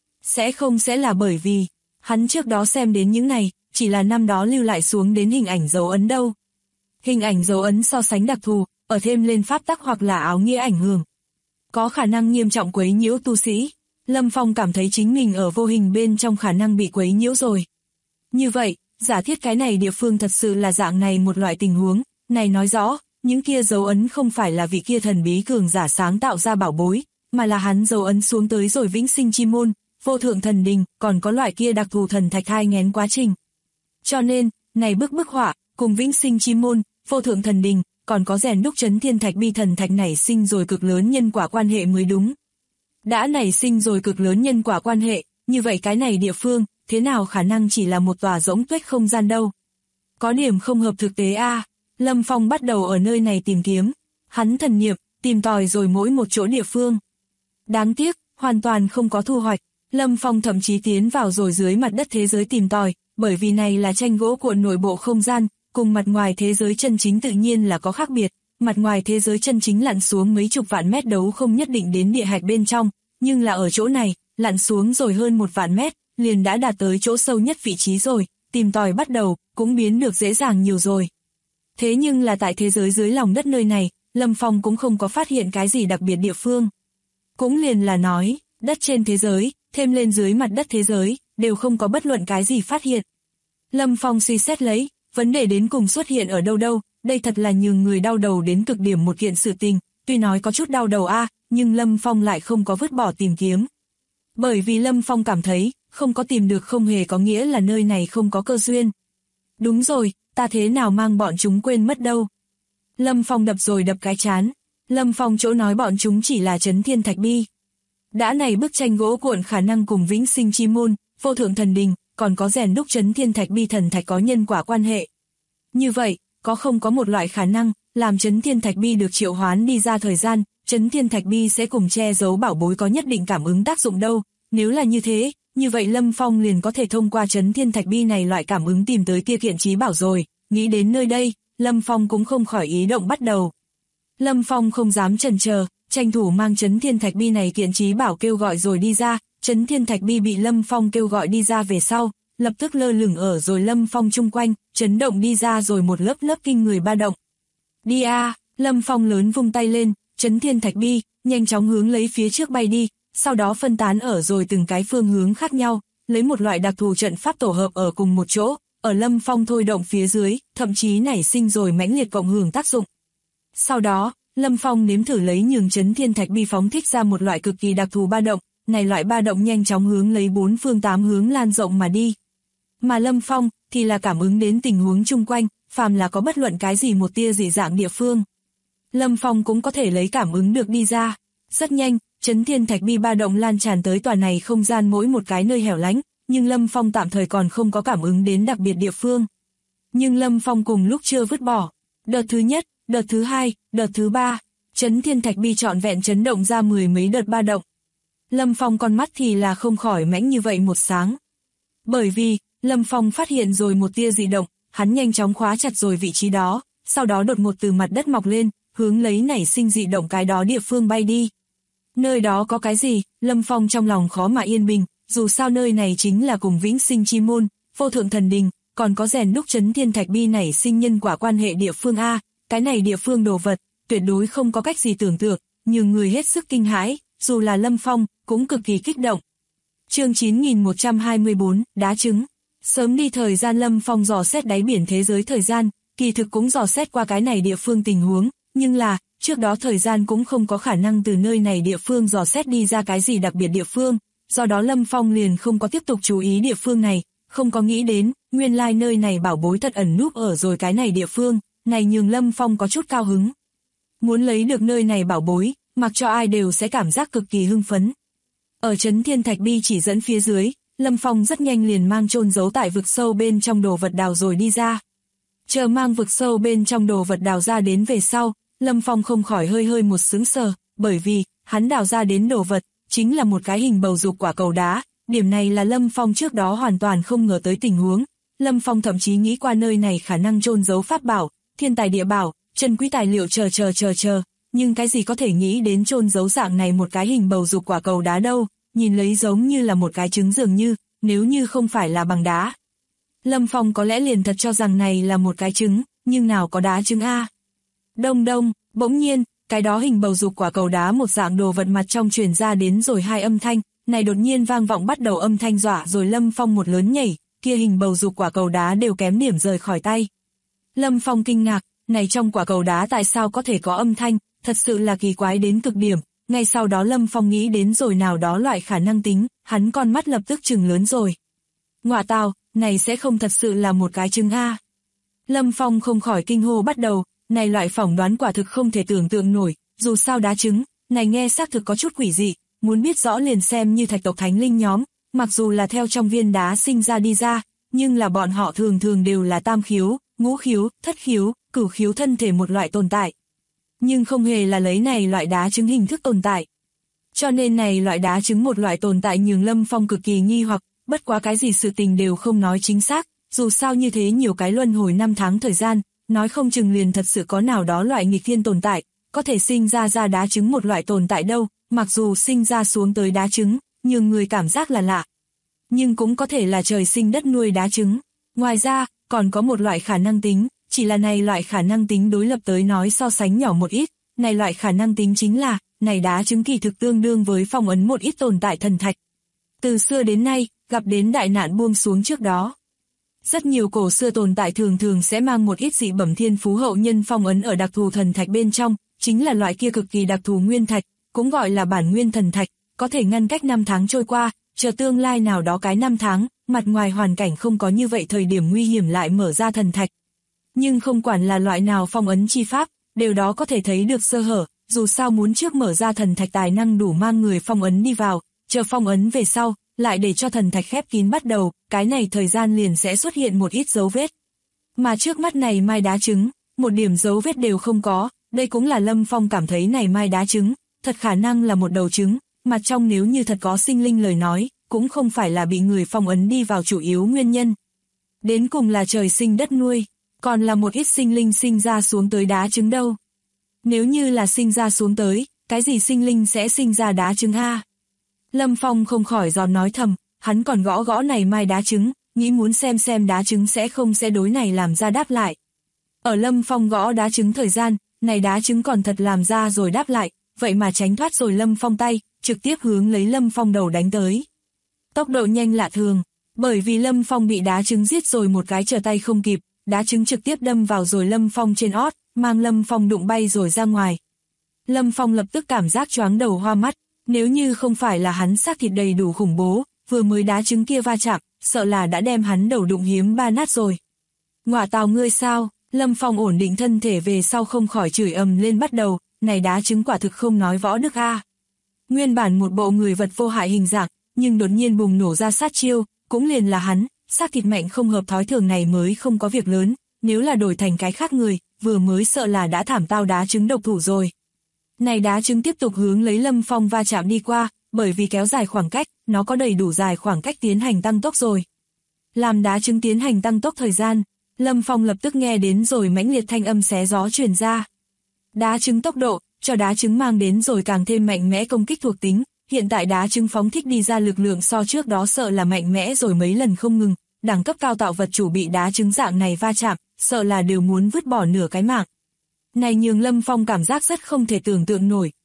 Sẽ không sẽ là bởi vì, hắn trước đó xem đến những này, chỉ là năm đó lưu lại xuống đến hình ảnh dấu ấn đâu. Hình ảnh dấu ấn so sánh đặc thù, ở thêm lên pháp tắc hoặc là áo nghĩa ảnh hưởng. Có khả năng nghiêm trọng quấy nhiễu tu sĩ. Lâm Phong cảm thấy chính mình ở vô hình bên trong khả năng bị quấy nhiễu rồi. Như vậy, giả thiết cái này địa phương thật sự là dạng này một loại tình huống, này nói rõ, những kia dấu ấn không phải là vị kia thần bí cường giả sáng tạo ra bảo bối, mà là hắn dấu ấn xuống tới rồi Vĩnh Sinh Chi Môn, Vô Thượng Thần Đình, còn có loại kia đặc thù thần thạch thai nghén quá trình. Cho nên, này bức họa, cùng Vĩnh Sinh Chi Môn, Vô Thượng Thần Đình, còn có rèn đúc Chấn Thiên Thạch Bi thần thạch nảy sinh rồi cực lớn nhân quả quan hệ mới đúng. Đã nảy sinh rồi cực lớn nhân quả quan hệ, như vậy cái này địa phương, thế nào khả năng chỉ là một tòa rỗng tuếch không gian đâu. Có điểm không hợp thực tế a. Lâm Phong bắt đầu ở nơi này tìm kiếm, hắn thần niệm, tìm tòi rồi mỗi một chỗ địa phương. Đáng tiếc, hoàn toàn không có thu hoạch, Lâm Phong thậm chí tiến vào rồi dưới mặt đất thế giới tìm tòi, bởi vì này là tranh gỗ cuộn nội bộ không gian, cùng mặt ngoài thế giới chân chính tự nhiên là có khác biệt. Mặt ngoài thế giới chân chính lặn xuống mấy chục vạn mét đấu không nhất định đến địa hạch bên trong, nhưng là ở chỗ này, lặn xuống rồi hơn 1 vạn mét, liền đã đạt tới chỗ sâu nhất vị trí rồi, tìm tòi bắt đầu, cũng biến được dễ dàng nhiều rồi. Thế nhưng là tại thế giới dưới lòng đất nơi này, Lâm Phong cũng không có phát hiện cái gì đặc biệt địa phương. Cũng liền là nói, đất trên thế giới, thêm lên dưới mặt đất thế giới, đều không có bất luận cái gì phát hiện. Lâm Phong suy xét lấy, vấn đề đến cùng xuất hiện ở đâu, đây thật là nhường người đau đầu đến cực điểm một kiện sự tình, tuy nói có chút đau đầu nhưng Lâm Phong lại không có vứt bỏ tìm kiếm. Bởi vì Lâm Phong cảm thấy, không có tìm được không hề có nghĩa là nơi này không có cơ duyên. Đúng rồi, ta thế nào mang bọn chúng quên mất đâu. Lâm Phong đập rồi đập cái chán, Lâm Phong chỗ nói bọn chúng chỉ là Chấn Thiên Thạch Bi. Đã này bức tranh gỗ cuộn khả năng cùng Vĩnh Sinh Chi Môn, Vô Thượng Thần Đình, còn có rèn đúc Chấn Thiên Thạch Bi thần thạch có nhân quả quan hệ. Như vậy, có không có một loại khả năng, làm Chấn Thiên Thạch Bi được triệu hoán đi ra thời gian, Chấn Thiên Thạch Bi sẽ cùng che giấu bảo bối có nhất định cảm ứng tác dụng đâu, nếu là như thế, như vậy Lâm Phong liền có thể thông qua Chấn Thiên Thạch Bi này loại cảm ứng tìm tới kia kiện trí bảo rồi, nghĩ đến nơi đây, Lâm Phong cũng không khỏi ý động bắt đầu. Lâm Phong không dám chần chờ, tranh thủ mang Chấn Thiên Thạch Bi này kiện trí bảo kêu gọi rồi đi ra, Chấn Thiên Thạch Bi bị Lâm Phong kêu gọi đi ra về sau, lập tức lơ lửng ở rồi Lâm Phong chung quanh, chấn động đi ra rồi một lớp kinh người ba động. Đi a, Lâm Phong lớn vung tay lên, Chấn Thiên Thạch Bi, nhanh chóng hướng lấy phía trước bay đi, sau đó phân tán ở rồi từng cái phương hướng khác nhau, lấy một loại đặc thù trận pháp tổ hợp ở cùng một chỗ, ở Lâm Phong thôi động phía dưới, thậm chí nảy sinh rồi mãnh liệt cộng hưởng tác dụng. Sau đó, Lâm Phong nếm thử lấy nhường Chấn Thiên Thạch Bi phóng thích ra một loại cực kỳ đặc thù ba động, này loại ba động nhanh chóng hướng lấy 4 phương 8 hướng lan rộng mà đi. Mà Lâm Phong thì là cảm ứng đến tình huống chung quanh, phàm là có bất luận cái gì một tia dị dạng địa phương. Lâm Phong cũng có thể lấy cảm ứng được đi ra. Rất nhanh, Chấn Thiên Thạch Bi ba động lan tràn tới tòa này không gian mỗi một cái nơi hẻo lánh, nhưng Lâm Phong tạm thời còn không có cảm ứng đến đặc biệt địa phương. Nhưng Lâm Phong cùng lúc chưa vứt bỏ. Đợt thứ nhất, đợt thứ hai, đợt thứ ba, Chấn Thiên Thạch Bi trọn vẹn chấn động ra 10 mấy đợt ba động. Lâm Phong con mắt thì là không khỏi mãnh như vậy một sáng. Bởi vì, Lâm Phong phát hiện rồi một tia dị động, hắn nhanh chóng khóa chặt rồi vị trí đó, sau đó đột ngột từ mặt đất mọc lên, hướng lấy nảy sinh dị động cái đó địa phương bay đi. Nơi đó có cái gì, Lâm Phong trong lòng khó mà yên bình, dù sao nơi này chính là cùng Vĩnh Sinh Chi Môn, Vô Thượng Thần Đình, còn có rèn đúc Chấn Thiên Thạch Bi nảy sinh nhân quả quan hệ địa phương A, cái này địa phương đồ vật, tuyệt đối không có cách gì tưởng tượng, nhưng người hết sức kinh hãi, dù là Lâm Phong, cũng cực kỳ kích động. Chương 9124, đá trứng. Sớm đi thời gian Lâm Phong dò xét đáy biển thế giới thời gian, kỳ thực cũng dò xét qua cái này địa phương tình huống, nhưng là, trước đó thời gian cũng không có khả năng từ nơi này địa phương dò xét đi ra cái gì đặc biệt địa phương, do đó Lâm Phong liền không có tiếp tục chú ý địa phương này, không có nghĩ đến, nguyên lai nơi này bảo bối thật ẩn núp ở rồi cái này địa phương, này nhường Lâm Phong có chút cao hứng. Muốn lấy được nơi này bảo bối, mặc cho ai đều sẽ cảm giác cực kỳ hưng phấn. Ở trấn Thiên Thạch Bi chỉ dẫn phía dưới, Lâm Phong rất nhanh liền mang chôn giấu tại vực sâu bên trong đồ vật đào rồi đi ra. Chờ mang vực sâu bên trong đồ vật đào ra đến về sau, Lâm Phong không khỏi hơi một sững sờ, bởi vì, hắn đào ra đến đồ vật, chính là một cái hình bầu dục quả cầu đá, điểm này là Lâm Phong trước đó hoàn toàn không ngờ tới tình huống. Lâm Phong thậm chí nghĩ qua nơi này khả năng chôn giấu pháp bảo, thiên tài địa bảo, chân quý tài liệu chờ, nhưng cái gì có thể nghĩ đến chôn giấu dạng này một cái hình bầu dục quả cầu đá đâu, nhìn lấy giống như là một cái trứng dường như, nếu như không phải là bằng đá. Lâm Phong có lẽ liền thật cho rằng này là một cái trứng, nhưng nào có đá trứng a. Đông đông, bỗng nhiên, cái đó hình bầu dục quả cầu đá một dạng đồ vật mặt trong truyền ra đến rồi hai âm thanh, này đột nhiên vang vọng bắt đầu âm thanh dọa rồi Lâm Phong một lớn nhảy, kia hình bầu dục quả cầu đá đều kém điểm rời khỏi tay. Lâm Phong kinh ngạc, này trong quả cầu đá tại sao có thể có âm thanh, thật sự là kỳ quái đến cực điểm. Ngay sau đó Lâm Phong nghĩ đến rồi nào đó loại khả năng tính, hắn con mắt lập tức trừng lớn rồi. Ngọa tào, này sẽ không thật sự là một cái trứng a. Lâm Phong không khỏi kinh hô bắt đầu, này loại phỏng đoán quả thực không thể tưởng tượng nổi, dù sao đá trứng, này nghe xác thực có chút quỷ dị, muốn biết rõ liền xem như thạch tộc thánh linh nhóm, mặc dù là theo trong viên đá sinh ra đi ra, nhưng là bọn họ thường đều là tam khiếu, ngũ khiếu, thất khiếu, cửu khiếu thân thể một loại tồn tại. Nhưng không hề là lấy này loại đá trứng hình thức tồn tại. Cho nên này loại đá trứng một loại tồn tại nhường Lâm Phong cực kỳ nghi hoặc, bất quá cái gì sự tình đều không nói chính xác, dù sao như thế nhiều cái luân hồi 5 tháng thời gian, nói không chừng liền thật sự có nào đó loại nghịch thiên tồn tại, có thể sinh ra đá trứng một loại tồn tại đâu, mặc dù sinh ra xuống tới đá trứng, nhường người cảm giác là lạ. Nhưng cũng có thể là trời sinh đất nuôi đá trứng. Ngoài ra, còn có một loại khả năng tính, chỉ là này loại khả năng tính đối lập tới nói so sánh nhỏ một ít, này loại khả năng tính chính là, này đá trứng kỳ thực tương đương với phong ấn một ít tồn tại thần thạch. Từ xưa đến nay, gặp đến đại nạn buông xuống trước đó. Rất nhiều cổ xưa tồn tại thường sẽ mang một ít dị bẩm thiên phú hậu nhân phong ấn ở đặc thù thần thạch bên trong, chính là loại kia cực kỳ đặc thù nguyên thạch, cũng gọi là bản nguyên thần thạch, có thể ngăn cách 5 tháng trôi qua, chờ tương lai nào đó cái 5 tháng, mặt ngoài hoàn cảnh không có như vậy thời điểm nguy hiểm lại mở ra thần thạch. Nhưng không quản là loại nào phong ấn chi pháp, đều đó có thể thấy được sơ hở, dù sao muốn trước mở ra thần thạch tài năng đủ mang người phong ấn đi vào, chờ phong ấn về sau, lại để cho thần thạch khép kín bắt đầu, cái này thời gian liền sẽ xuất hiện một ít dấu vết. Mà trước mắt này mai đá trứng, một điểm dấu vết đều không có, đây cũng là Lâm Phong cảm thấy này mai đá trứng, thật khả năng là một đầu trứng, mặt trong nếu như thật có sinh linh lời nói, cũng không phải là bị người phong ấn đi vào chủ yếu nguyên nhân. Đến cùng là trời sinh đất nuôi, còn là một ít sinh linh sinh ra xuống tới đá trứng đâu. Nếu như là sinh ra xuống tới, cái gì sinh linh sẽ sinh ra đá trứng a? Lâm Phong không khỏi giòn nói thầm, hắn còn gõ này mai đá trứng, nghĩ muốn xem đá trứng sẽ đối này làm ra đáp lại. Ở Lâm Phong gõ đá trứng thời gian, này đá trứng còn thật làm ra rồi đáp lại, vậy mà tránh thoát rồi Lâm Phong tay, trực tiếp hướng lấy Lâm Phong đầu đánh tới. Tốc độ nhanh lạ thường, bởi vì Lâm Phong bị đá trứng giết rồi một cái trở tay không kịp, đá trứng trực tiếp đâm vào rồi Lâm Phong trên ót, mang Lâm Phong đụng bay rồi ra ngoài. Lâm Phong lập tức cảm giác choáng đầu hoa mắt, nếu như không phải là hắn xác thịt đầy đủ khủng bố, vừa mới đá trứng kia va chạm, sợ là đã đem hắn đầu đụng hiếm 3 nát rồi. Ngọa tào ngươi sao? Lâm Phong ổn định thân thể về sau không khỏi chửi ầm lên bắt đầu, này đá trứng quả thực không nói võ đức a. Nguyên bản một bộ người vật vô hại hình dạng, nhưng đột nhiên bùng nổ ra sát chiêu, cũng liền là hắn, xác thịt mạnh không hợp thói thường này mới không có việc lớn, nếu là đổi thành cái khác người, vừa mới sợ là đã thảm tao đá trứng độc thủ rồi. Này đá trứng tiếp tục hướng lấy Lâm Phong va chạm đi qua, bởi vì kéo dài khoảng cách, nó có đầy đủ dài khoảng cách tiến hành tăng tốc rồi. Làm đá trứng tiến hành tăng tốc thời gian, Lâm Phong lập tức nghe đến rồi mãnh liệt thanh âm xé gió truyền ra. Đá trứng tốc độ, cho đá trứng mang đến rồi càng thêm mạnh mẽ công kích thuộc tính, hiện tại đá trứng phóng thích đi ra lực lượng so trước đó sợ là mạnh mẽ rồi mấy lần không ngừng, đẳng cấp cao tạo vật chủ bị đá trứng dạng này va chạm, sợ là đều muốn vứt bỏ nửa cái mạng. Này nhường Lâm Phong cảm giác rất không thể tưởng tượng nổi,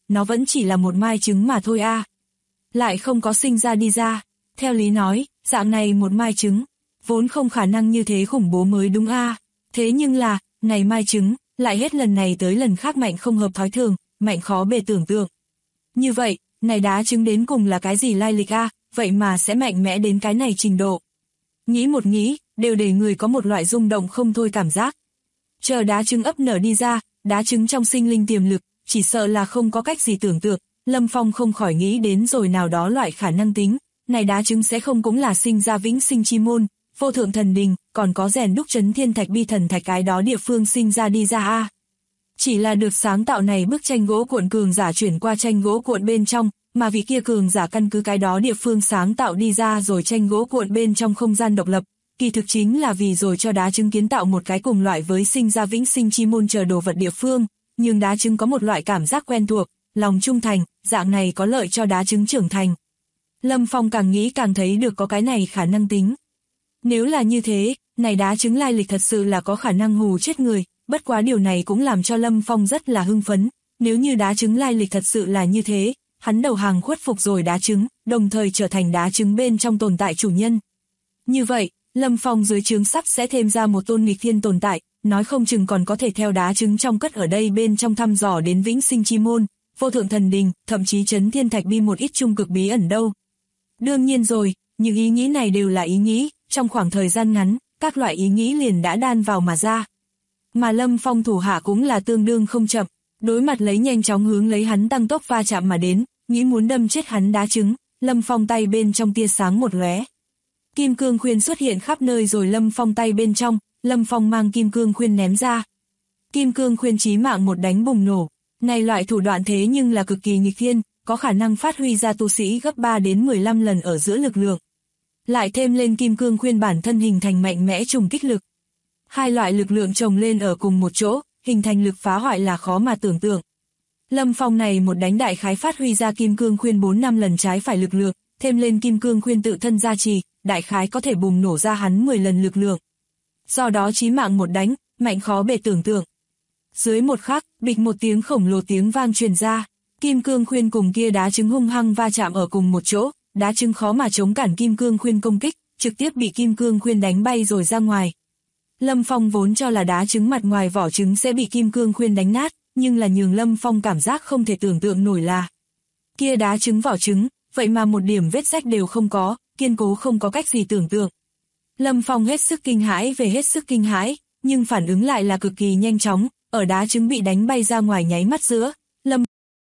nó vẫn chỉ là một mai trứng mà thôi a. Lại không có sinh ra đi ra. Theo lý nói, dạng này một mai trứng, vốn không khả năng như thế khủng bố mới đúng a. Thế nhưng là, này mai trứng, lại hết lần này tới lần khác mạnh không hợp thói thường, mạnh khó bề tưởng tượng. Như vậy, này đá trứng đến cùng là cái gì lai lịch a, vậy mà sẽ mạnh mẽ đến cái này trình độ. Nghĩ một nghĩ, đều để người có một loại rung động không thôi cảm giác. Chờ đá trứng ấp nở đi ra, đá trứng trong sinh linh tiềm lực, chỉ sợ là không có cách gì tưởng tượng, Lâm Phong không khỏi nghĩ đến rồi nào đó loại khả năng tính, này đá trứng sẽ không cũng là sinh ra vĩnh sinh chi môn, vô thượng thần đình, còn có rèn đúc chấn thiên thạch bi thần thạch cái đó địa phương sinh ra đi ra a. Chỉ là được sáng tạo này bức tranh gỗ cuộn cường giả chuyển qua tranh gỗ cuộn bên trong, mà vị kia cường giả căn cứ cái đó địa phương sáng tạo đi ra rồi tranh gỗ cuộn bên trong không gian độc lập, kỳ thực chính là vì rồi cho đá trứng kiến tạo một cái cùng loại với sinh ra vĩnh sinh chi môn chờ đồ vật địa phương, nhưng đá trứng có một loại cảm giác quen thuộc, lòng trung thành, dạng này có lợi cho đá trứng trưởng thành. Lâm Phong càng nghĩ càng thấy được có cái này khả năng tính. Nếu là như thế, này đá trứng lai lịch thật sự là có khả năng hù chết người, bất quá điều này cũng làm cho Lâm Phong rất là hưng phấn, nếu như đá trứng lai lịch thật sự là như thế, hắn đầu hàng khuất phục rồi đá trứng, đồng thời trở thành đá trứng bên trong tồn tại chủ nhân. Như vậy, Lâm Phong dưới trướng sắp sẽ thêm ra một tôn nghịch thiên tồn tại, nói không chừng còn có thể theo đá trứng trong cất ở đây bên trong thăm dò đến vĩnh sinh chi môn, vô thượng thần đình, thậm chí chấn thiên thạch bi một ít trung cực bí ẩn đâu. Đương nhiên rồi, những ý nghĩ này đều là ý nghĩ, trong khoảng thời gian ngắn, các loại ý nghĩ liền đã đan vào mà ra. Mà Lâm Phong thủ hạ cũng là tương đương không chậm, đối mặt lấy nhanh chóng hướng lấy hắn tăng tốc va chạm mà đến, nghĩ muốn đâm chết hắn đá trứng, Lâm Phong tay bên trong tia sáng một lóe. Kim cương khuyên xuất hiện khắp nơi rồi Lâm Phong tay bên trong, Lâm Phong mang kim cương khuyên ném ra. Kim cương khuyên chí mạng một đánh bùng nổ, này loại thủ đoạn thế nhưng là cực kỳ nghịch thiên, có khả năng phát huy ra tu sĩ gấp 3 đến 15 lần ở giữa lực lượng. Lại thêm lên kim cương khuyên bản thân hình thành mạnh mẽ trùng kích lực. Hai loại lực lượng chồng lên ở cùng một chỗ, hình thành lực phá hoại là khó mà tưởng tượng. Lâm Phong này một đánh đại khái phát huy ra kim cương khuyên 4-5 lần trái phải lực lượng, thêm lên kim cương khuyên tự thân gia trì, đại khái có thể bùng nổ ra hắn 10 lần lực lượng. Do đó chí mạng một đánh, mạnh khó bề tưởng tượng. Dưới một khắc, bịch một tiếng khổng lồ tiếng vang truyền ra, kim cương khuyên cùng kia đá trứng hung hăng va chạm ở cùng một chỗ, đá trứng khó mà chống cản kim cương khuyên công kích, trực tiếp bị kim cương khuyên đánh bay rồi ra ngoài. Lâm Phong vốn cho là đá trứng mặt ngoài vỏ trứng sẽ bị kim cương khuyên đánh nát, nhưng là nhường Lâm Phong cảm giác không thể tưởng tượng nổi là kia đá trứng vỏ trứng, vậy mà một điểm vết rách đều không có, kiên cố không có cách gì tưởng tượng. Lâm Phong hết sức kinh hãi về hết sức kinh hãi, nhưng phản ứng lại là cực kỳ nhanh chóng, ở đá trứng bị đánh bay ra ngoài nháy mắt giữa, Lâm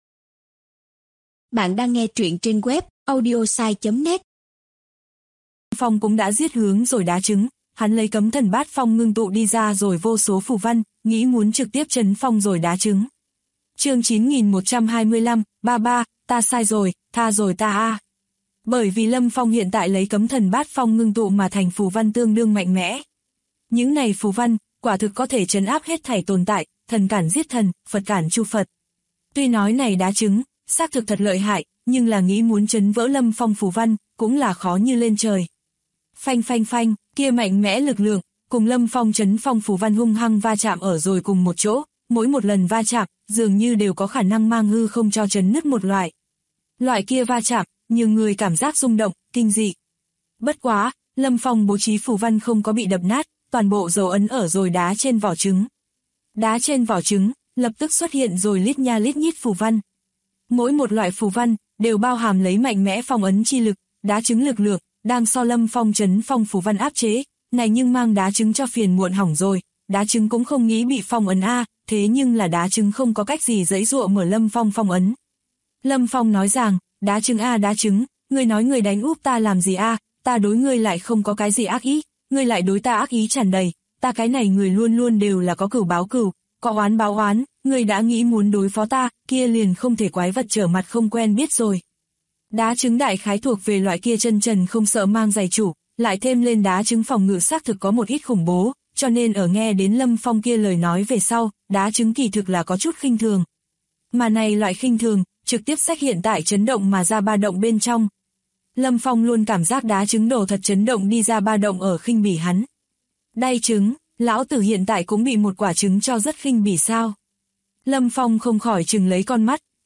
Bạn đang nghe truyện trên web audiosai.net. Phong cũng đã giết hướng rồi đá trứng, hắn lấy cấm thần bát phong ngưng tụ đi ra rồi vô số phù văn, nghĩ muốn trực tiếp trấn phong rồi đá trứng. Chương 9125, ba, ta sai rồi, tha rồi ta a. Bởi vì Lâm Phong hiện tại lấy cấm thần bát phong ngưng tụ mà thành phù văn tương đương mạnh mẽ. Những này phù văn, quả thực có thể trấn áp hết thảy tồn tại, thần cản giết thần, Phật cản chu Phật. Tuy nói này đá trứng, xác thực thật lợi hại, nhưng là nghĩ muốn trấn vỡ Lâm Phong phù văn, cũng là khó như lên trời. Phanh phanh phanh, kia mạnh mẽ lực lượng, cùng Lâm Phong trấn phong phù văn hung hăng va chạm ở rồi cùng một chỗ, mỗi một lần va chạm, dường như đều có khả năng mang hư không cho trấn nứt một loại. Loại kia va chạm, nhưng người cảm giác rung động, kinh dị. Bất quá, Lâm Phong bố trí phù văn không có bị đập nát, toàn bộ dấu ấn ở rồi đá trên vỏ trứng. Đá trên vỏ trứng, lập tức xuất hiện rồi lít nha lít nhít phù văn. Mỗi một loại phù văn, đều bao hàm lấy mạnh mẽ phong ấn chi lực, đá trứng lực lượng, đang so Lâm Phong trấn phong phù văn áp chế, này nhưng mang đá trứng cho phiền muộn hỏng rồi, đá trứng cũng không nghĩ bị phong ấn a, thế nhưng là đá trứng không có cách gì giãy giụa mở Lâm Phong phong ấn. Lâm Phong nói rằng, đá trứng a đá trứng, ngươi nói ngươi đánh úp ta làm gì a, ta đối ngươi lại không có cái gì ác ý, ngươi lại đối ta ác ý tràn đầy, ta cái này người luôn luôn đều là có cửu báo cửu, có oán báo oán, ngươi đã nghĩ muốn đối phó ta, kia liền không thể quái vật trở mặt không quen biết rồi. Đá trứng đại khái thuộc về loại kia chân trần không sợ mang giày chủ, lại thêm lên đá trứng phòng ngự xác thực có một ít khủng bố, cho nên ở nghe đến Lâm Phong kia lời nói về sau, đá trứng kỳ thực là có chút khinh thường. Mà này loại khinh thường, trực tiếp xách hiện tại chấn động mà ra ba động bên trong. Lâm Phong luôn cảm giác đá trứng đồ thật chấn động đi ra ba động ở khinh bỉ hắn. Đay trứng, lão tử hiện tại cũng bị một quả trứng cho rất khinh bỉ sao. Lâm Phong không khỏi chừng lấy con mắt,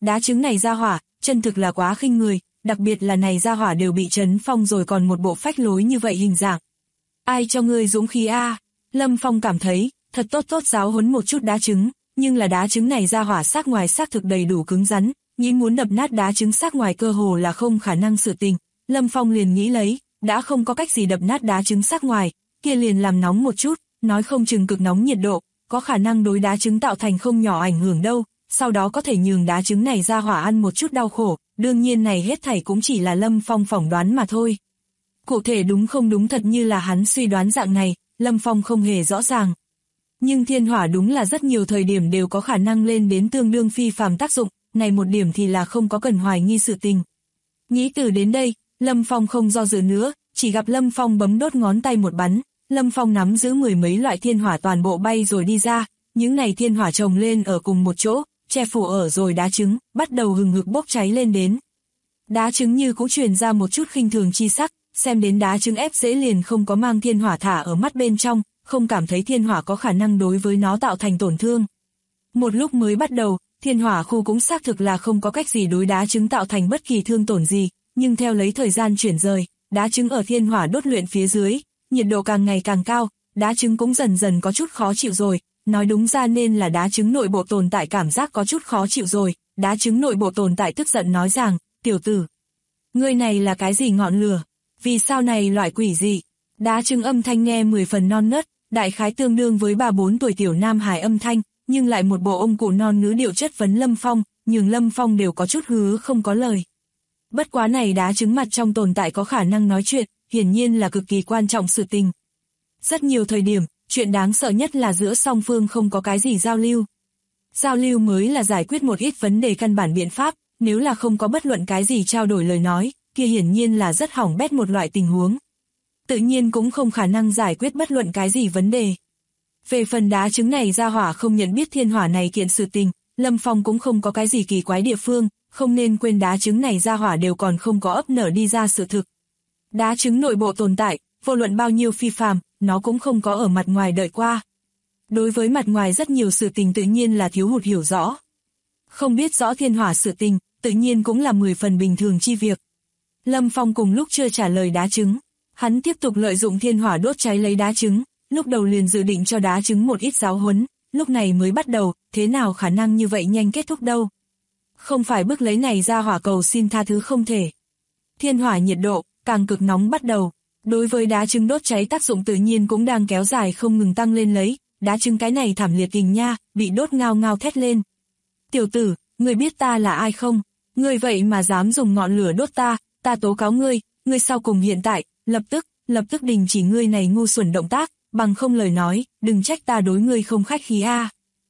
đá trứng này ra hỏa, chân thực là quá khinh người, đặc biệt là này ra hỏa đều bị Trấn Phong rồi còn một bộ phách lối như vậy hình dạng. Ai cho ngươi dũng khí a? Lâm Phong cảm thấy, thật tốt giáo huấn một chút đá trứng, nhưng là đá trứng này ra hỏa xác ngoài xác thực đầy đủ cứng rắn, nghĩ muốn đập nát đá trứng xác ngoài cơ hồ là không khả năng sự tình. Lâm Phong liền nghĩ lấy, đã không có cách gì đập nát đá trứng xác ngoài, kia liền làm nóng một chút, nói không chừng cực nóng nhiệt độ, có khả năng đối đá trứng tạo thành không nhỏ ảnh hưởng đâu, sau đó có thể nhường đá trứng này ra hỏa ăn một chút đau khổ, đương nhiên này hết thảy cũng chỉ là Lâm Phong phỏng đoán mà thôi. Cụ thể đúng không đúng thật như là hắn suy đoán dạng này, Lâm Phong không hề rõ ràng. Nhưng thiên hỏa đúng là rất nhiều thời điểm đều có khả năng lên đến tương đương phi phàm tác dụng, này một điểm thì là không có cần hoài nghi sự tình. Nghĩ từ đến đây, Lâm Phong không do dự nữa, chỉ gặp Lâm Phong bấm đốt ngón tay một bắn, Lâm Phong nắm giữ mười mấy loại thiên hỏa toàn bộ bay rồi đi ra, những này thiên hỏa chồng lên ở cùng một chỗ, che phủ ở rồi đá trứng, bắt đầu hừng hực bốc cháy lên đến. Đá trứng như cũng truyền ra một chút khinh thường chi sắc, xem đến đá trứng ép dễ liền không có mang thiên hỏa thả ở mắt bên trong, không cảm thấy thiên hỏa có khả năng đối với nó tạo thành tổn thương. Một lúc mới bắt đầu, thiên hỏa khu cũng xác thực là không có cách gì đối đá trứng tạo thành bất kỳ thương tổn gì, nhưng theo lấy thời gian chuyển rời, đá trứng ở thiên hỏa đốt luyện phía dưới, nhiệt độ càng ngày càng cao, đá trứng cũng dần dần có chút khó chịu rồi, nói đúng ra nên là đá trứng nội bộ tồn tại cảm giác có chút khó chịu rồi, đá trứng nội bộ tồn tại tức giận nói rằng, tiểu tử, ngươi này là cái gì ngọn lửa, vì sao này loại quỷ gì, đá trứng âm thanh nghe 10 phần non nớt, đại khái tương đương với 3-4 tuổi tiểu nam hài âm thanh, nhưng lại một bộ ông cụ non ngữ điệu chất vấn Lâm Phong, nhường Lâm Phong đều có chút hứ không có lời. Bất quá này đá trứng mặt trong tồn tại có khả năng nói chuyện, hiển nhiên là cực kỳ quan trọng sự tình. Rất nhiều thời điểm, chuyện đáng sợ nhất là giữa song phương không có cái gì giao lưu. Giao lưu mới là giải quyết một ít vấn đề căn bản biện pháp, nếu là không có bất luận cái gì trao đổi lời nói, kia hiển nhiên là rất hỏng bét một loại tình huống. Tự nhiên cũng không khả năng giải quyết bất luận cái gì vấn đề. Về phần đá trứng này ra hỏa không nhận biết thiên hỏa này kiện sự tình, Lâm Phong cũng không có cái gì kỳ quái địa phương, không nên quên đá trứng này ra hỏa đều còn không có ấp nở đi ra sự thực. Đá trứng nội bộ tồn tại, vô luận bao nhiêu phi phàm, nó cũng không có ở mặt ngoài đợi qua. Đối với mặt ngoài rất nhiều sự tình tự nhiên là thiếu hụt hiểu rõ. Không biết rõ thiên hỏa sự tình, tự nhiên cũng là 10 phần bình thường chi việc. Lâm Phong cùng lúc chưa trả lời đá trứng, hắn tiếp tục lợi dụng thiên hỏa đốt cháy lấy đá trứng, lúc đầu liền dự định cho đá trứng một ít giáo huấn, lúc này mới bắt đầu, thế nào khả năng như vậy nhanh kết thúc đâu. Không phải bức lấy này ra hỏa cầu xin tha thứ không thể. Thiên hỏa nhiệt độ, càng cực nóng bắt đầu, đối với đá trứng đốt cháy tác dụng tự nhiên cũng đang kéo dài không ngừng tăng lên lấy, đá trứng cái này thảm liệt kình nha, bị đốt ngao ngao thét lên. Tiểu tử, ngươi biết ta là ai không? Ngươi vậy mà dám dùng ngọn lửa đốt ta tố cáo ngươi, ngươi sau cùng hiện tại, lập tức đình chỉ ngươi này ngu xuẩn động tác, bằng không lời nói, đừng trách ta đối ngươi không khách khí a.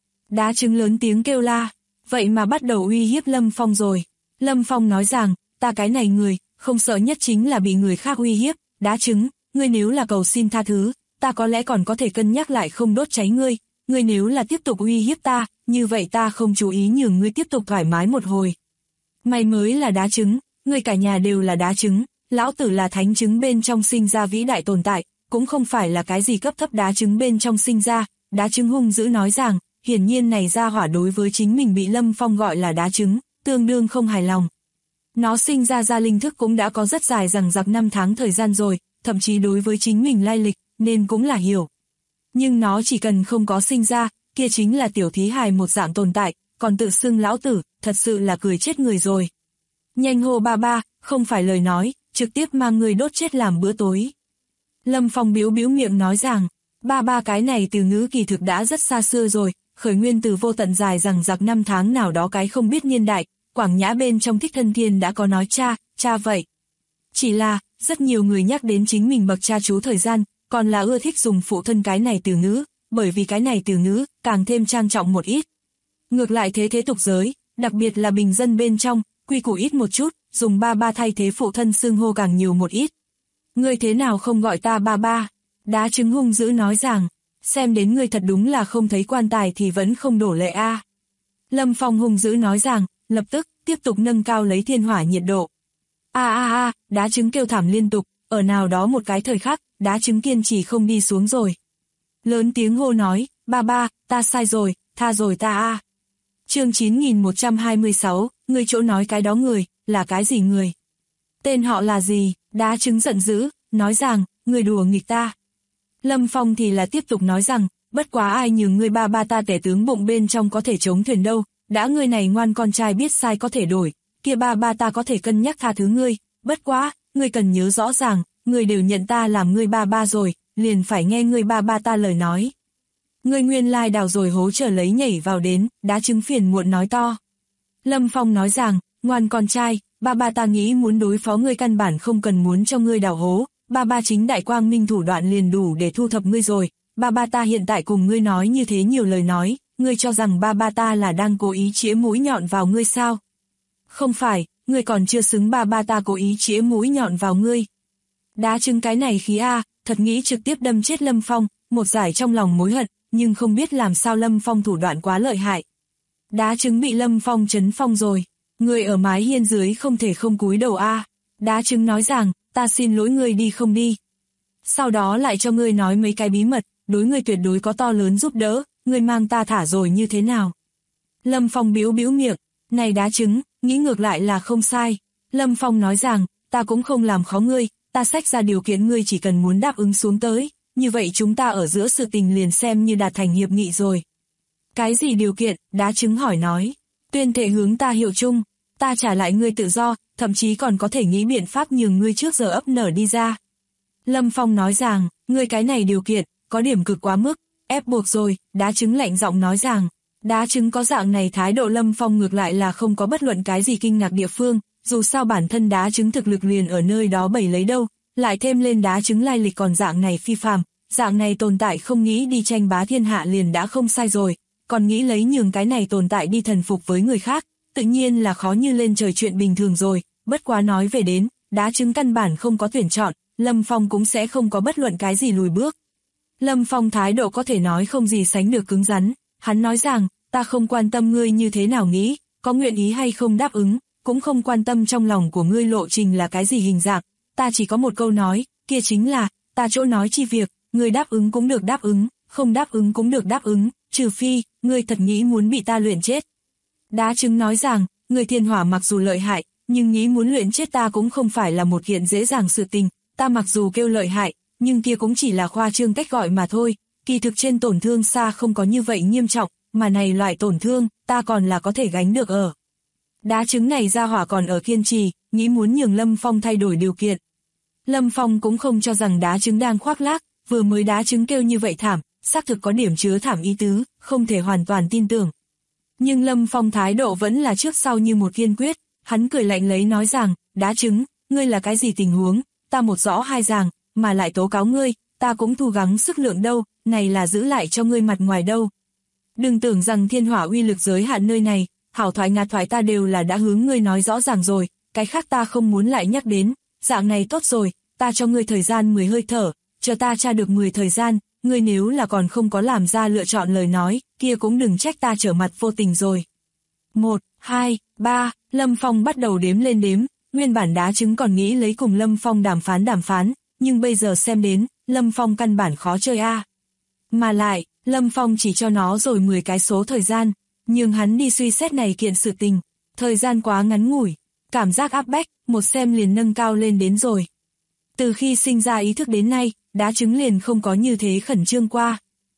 Đá trứng lớn tiếng kêu la, vậy mà bắt đầu uy hiếp Lâm Phong rồi. Lâm Phong nói rằng, ta cái này người, không sợ nhất chính là bị người khác uy hiếp, đá trứng, ngươi nếu là cầu xin tha thứ, ta có lẽ còn có thể cân nhắc lại không đốt cháy ngươi nếu là tiếp tục uy hiếp ta, như vậy ta không chú ý nhường ngươi tiếp tục thoải mái một hồi. Mày mới là đá trứng, ngươi cả nhà đều là đá trứng, lão tử là thánh trứng bên trong sinh ra vĩ đại tồn tại, cũng không phải là cái gì cấp thấp đá trứng bên trong sinh ra, đá trứng hung dữ nói rằng, hiển nhiên này ra hỏa đối với chính mình bị Lâm Phong gọi là đá trứng, tương đương không hài lòng. Nó sinh ra linh thức cũng đã có rất dài rằng giặc 5 tháng thời gian rồi, thậm chí đối với chính mình lai lịch, nên cũng là hiểu. Nhưng nó chỉ cần không có sinh ra, kia chính là tiểu thí hài một dạng tồn tại, còn tự xưng lão tử, thật sự là cười chết người rồi. Nhanh hô ba ba, không phải lời nói, trực tiếp mang người đốt chết làm bữa tối. Lâm Phong biếu miệng nói rằng, ba cái này từ ngữ kỳ thực đã rất xa xưa rồi, khởi nguyên từ vô tận dài rằng giặc 5 tháng nào đó cái không biết niên đại, Quảng Nhã bên trong Thích Thân Thiên đã có nói cha vậy. Chỉ là, rất nhiều người nhắc đến chính mình bậc cha chú thời gian, còn là ưa thích dùng phụ thân cái này từ ngữ, bởi vì cái này từ ngữ, càng thêm trang trọng một ít. Ngược lại thế tục giới, đặc biệt là bình dân bên trong, quy củ ít một chút, dùng ba thay thế phụ thân xưng hô càng nhiều một ít. Ngươi thế nào không gọi ta ba? Đá trứng hung dữ nói rằng, xem đến ngươi thật đúng là không thấy quan tài thì vẫn không đổ lệ a. Lâm Phong hung dữ nói rằng, lập tức, tiếp tục nâng cao lấy thiên hỏa nhiệt độ. Đá trứng kêu thảm liên tục, ở nào đó một cái thời khắc, đá trứng kiên trì không đi xuống rồi. Lớn tiếng hô nói, ba, ta sai rồi, tha rồi ta a. Chương 9126, ngươi chỗ nói cái đó người, là cái gì người? Tên họ là gì? Đá trứng giận dữ, nói rằng, ngươi đùa nghịch ta. Lâm Phong thì là tiếp tục nói rằng, bất quá ai nhường ngươi ba ta tể tướng bụng bên trong có thể chống thuyền đâu, đã ngươi này ngoan con trai biết sai có thể đổi, kia ba ta có thể cân nhắc tha thứ ngươi, bất quá, ngươi cần nhớ rõ ràng, ngươi đều nhận ta làm ngươi ba rồi, liền phải nghe ngươi ba ta lời nói. Ngươi nguyên lai đào rồi hố trở lấy nhảy vào đến, đá trứng phiền muộn nói to. Lâm Phong nói rằng, ngoan con trai, ba ta nghĩ muốn đối phó ngươi căn bản không cần muốn cho ngươi đào hố, ba chính đại quang minh thủ đoạn liền đủ để thu thập ngươi rồi, ba ta hiện tại cùng ngươi nói như thế nhiều lời nói, ngươi cho rằng ba ta là đang cố ý chĩa mũi nhọn vào ngươi sao? Không phải, ngươi còn chưa xứng ba ta cố ý chĩa mũi nhọn vào ngươi. Đá trứng cái này khí thật nghĩ trực tiếp đâm chết Lâm Phong, một giải trong lòng mối hận, nhưng không biết làm sao Lâm Phong thủ đoạn quá lợi hại. Đá trứng bị Lâm Phong chấn phong rồi, ngươi ở mái hiên dưới không thể không cúi đầu Đá trứng nói rằng, ta xin lỗi ngươi đi không đi. Sau đó lại cho ngươi nói mấy cái bí mật, đối ngươi tuyệt đối có to lớn giúp đỡ, ngươi mang ta thả rồi như thế nào? Lâm Phong bĩu miệng, này đá trứng, nghĩ ngược lại là không sai. Lâm Phong nói rằng, ta cũng không làm khó ngươi, ta xách ra điều kiện ngươi chỉ cần muốn đáp ứng xuống tới, như vậy chúng ta ở giữa sự tình liền xem như đạt thành hiệp nghị rồi. Cái gì điều kiện? Đá trứng hỏi nói. Tuyên thệ hướng ta hiệu chung, ta trả lại ngươi tự do, thậm chí còn có thể nghĩ biện pháp nhường ngươi trước giờ ấp nở đi ra. Lâm Phong nói rằng, ngươi cái này điều kiện, có điểm cực quá mức, ép buộc rồi, đá trứng lạnh giọng nói rằng. Đá trứng có dạng này thái độ Lâm Phong ngược lại là không có bất luận cái gì kinh ngạc địa phương, dù sao bản thân đá trứng thực lực liền ở nơi đó bày lấy đâu, lại thêm lên đá trứng lai lịch còn dạng này phi phàm, dạng này tồn tại không nghĩ đi tranh bá thiên hạ liền đã không sai rồi, còn nghĩ lấy nhường cái này tồn tại đi thần phục với người khác, tự nhiên là khó như lên trời chuyện bình thường rồi, bất quá nói về đến, đá trứng căn bản không có tuyển chọn, Lâm Phong cũng sẽ không có bất luận cái gì lùi bước. Lâm Phong thái độ có thể nói không gì sánh được cứng rắn, hắn nói rằng, ta không quan tâm ngươi như thế nào nghĩ, có nguyện ý hay không đáp ứng, cũng không quan tâm trong lòng của ngươi lộ trình là cái gì hình dạng, ta chỉ có một câu nói, kia chính là, ta chỗ nói chi việc, ngươi đáp ứng cũng được đáp ứng, không đáp ứng cũng được đáp ứng, trừ phi, ngươi thật nghĩ muốn bị ta luyện chết. Đá trứng nói rằng, người thiên hỏa mặc dù lợi hại, nhưng nghĩ muốn luyện chết ta cũng không phải là một kiện dễ dàng sự tình, ta mặc dù kêu lợi hại, nhưng kia cũng chỉ là khoa trương cách gọi mà thôi, kỳ thực trên tổn thương xa không có như vậy nghiêm trọng, mà này loại tổn thương, ta còn là có thể gánh được ở. Đá trứng này ra hỏa còn ở kiên trì, nghĩ muốn nhường Lâm Phong thay đổi điều kiện. Lâm Phong cũng không cho rằng đá trứng đang khoác lác, vừa mới đá trứng kêu như vậy thảm, xác thực có điểm chứa thảm ý tứ, không thể hoàn toàn tin tưởng. Nhưng Lâm Phong thái độ vẫn là trước sau như một kiên quyết, hắn cười lạnh lấy nói rằng, đá trứng, ngươi là cái gì tình huống, ta một rõ hai ràng, mà lại tố cáo ngươi, ta cũng thu gắng sức lượng đâu, này là giữ lại cho ngươi mặt ngoài đâu. Đừng tưởng rằng thiên hỏa uy lực giới hạn nơi này, hảo thoại ngạt thoại ta đều là đã hướng ngươi nói rõ ràng rồi, cái khác ta không muốn lại nhắc đến, dạng này tốt rồi, ta cho ngươi thời gian 10 hơi thở, chờ ta tra được 10 thời gian, ngươi nếu là còn không có làm ra lựa chọn lời nói, kia cũng đừng trách ta trở mặt vô tình rồi. 1, 2, 3, Lâm Phong bắt đầu đếm lên đếm, nguyên bản đá trứng còn nghĩ lấy cùng Lâm Phong đàm phán, nhưng bây giờ xem đến, Lâm Phong căn bản khó chơi Mà lại, Lâm Phong chỉ cho nó rồi 10 cái số thời gian, nhưng hắn đi suy xét này kiện sự tình, thời gian quá ngắn ngủi, cảm giác áp bách, một xem liền nâng cao lên đến rồi. Từ khi sinh ra ý thức đến nay, đá trứng liền không có như thế khẩn trương qua.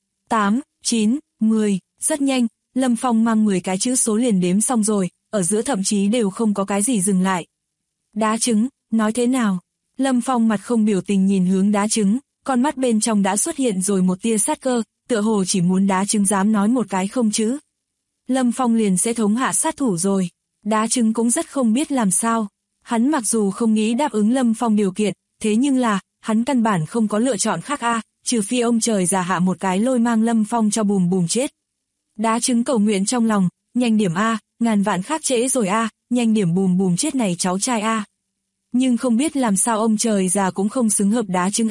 8, 9, 10, rất nhanh, Lâm Phong mang 10 cái chữ số liền đếm xong rồi, ở giữa thậm chí đều không có cái gì dừng lại. Đá trứng, nói thế nào? Lâm Phong mặt không biểu tình nhìn hướng đá trứng, con mắt bên trong đã xuất hiện rồi một tia sát cơ, tựa hồ chỉ muốn đá trứng dám nói một cái không chữ. Lâm Phong liền sẽ thống hạ sát thủ rồi. Đá trứng cũng rất không biết làm sao. Hắn mặc dù không nghĩ đáp ứng Lâm Phong điều kiện, thế nhưng là, hắn căn bản không có lựa chọn khác trừ phi ông trời già hạ một cái lôi mang Lâm Phong cho bùm chết. Đá trứng cầu nguyện trong lòng, nhanh điểm ngàn vạn khác trễ rồi nhanh điểm bùm chết này cháu trai Nhưng không biết làm sao ông trời già cũng không xứng hợp đá trứng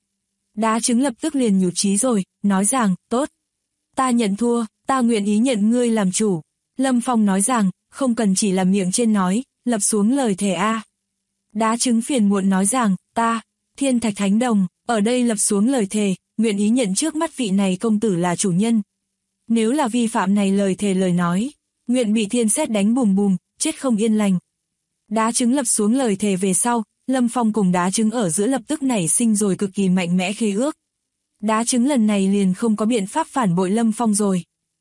Đá trứng lập tức liền nhụt chí rồi, nói rằng, tốt. Ta nhận thua, ta nguyện ý nhận ngươi làm chủ. Lâm Phong nói rằng, không cần chỉ là miệng trên nói, lập xuống lời thề Đá trứng phiền muộn nói rằng, ta, Thiên Thạch Thánh Đồng, ở đây lập xuống lời thề, nguyện ý nhận trước mắt vị này công tử là chủ nhân. Nếu là vi phạm này lời thề lời nói, nguyện bị thiên sét đánh bùm bùm, chết không yên lành. Đá trứng lập xuống lời thề về sau, Lâm Phong cùng đá trứng ở giữa lập tức nảy sinh rồi cực kỳ mạnh mẽ khế ước. Đá trứng lần này liền không có biện pháp phản bội Lâm Phong rồi.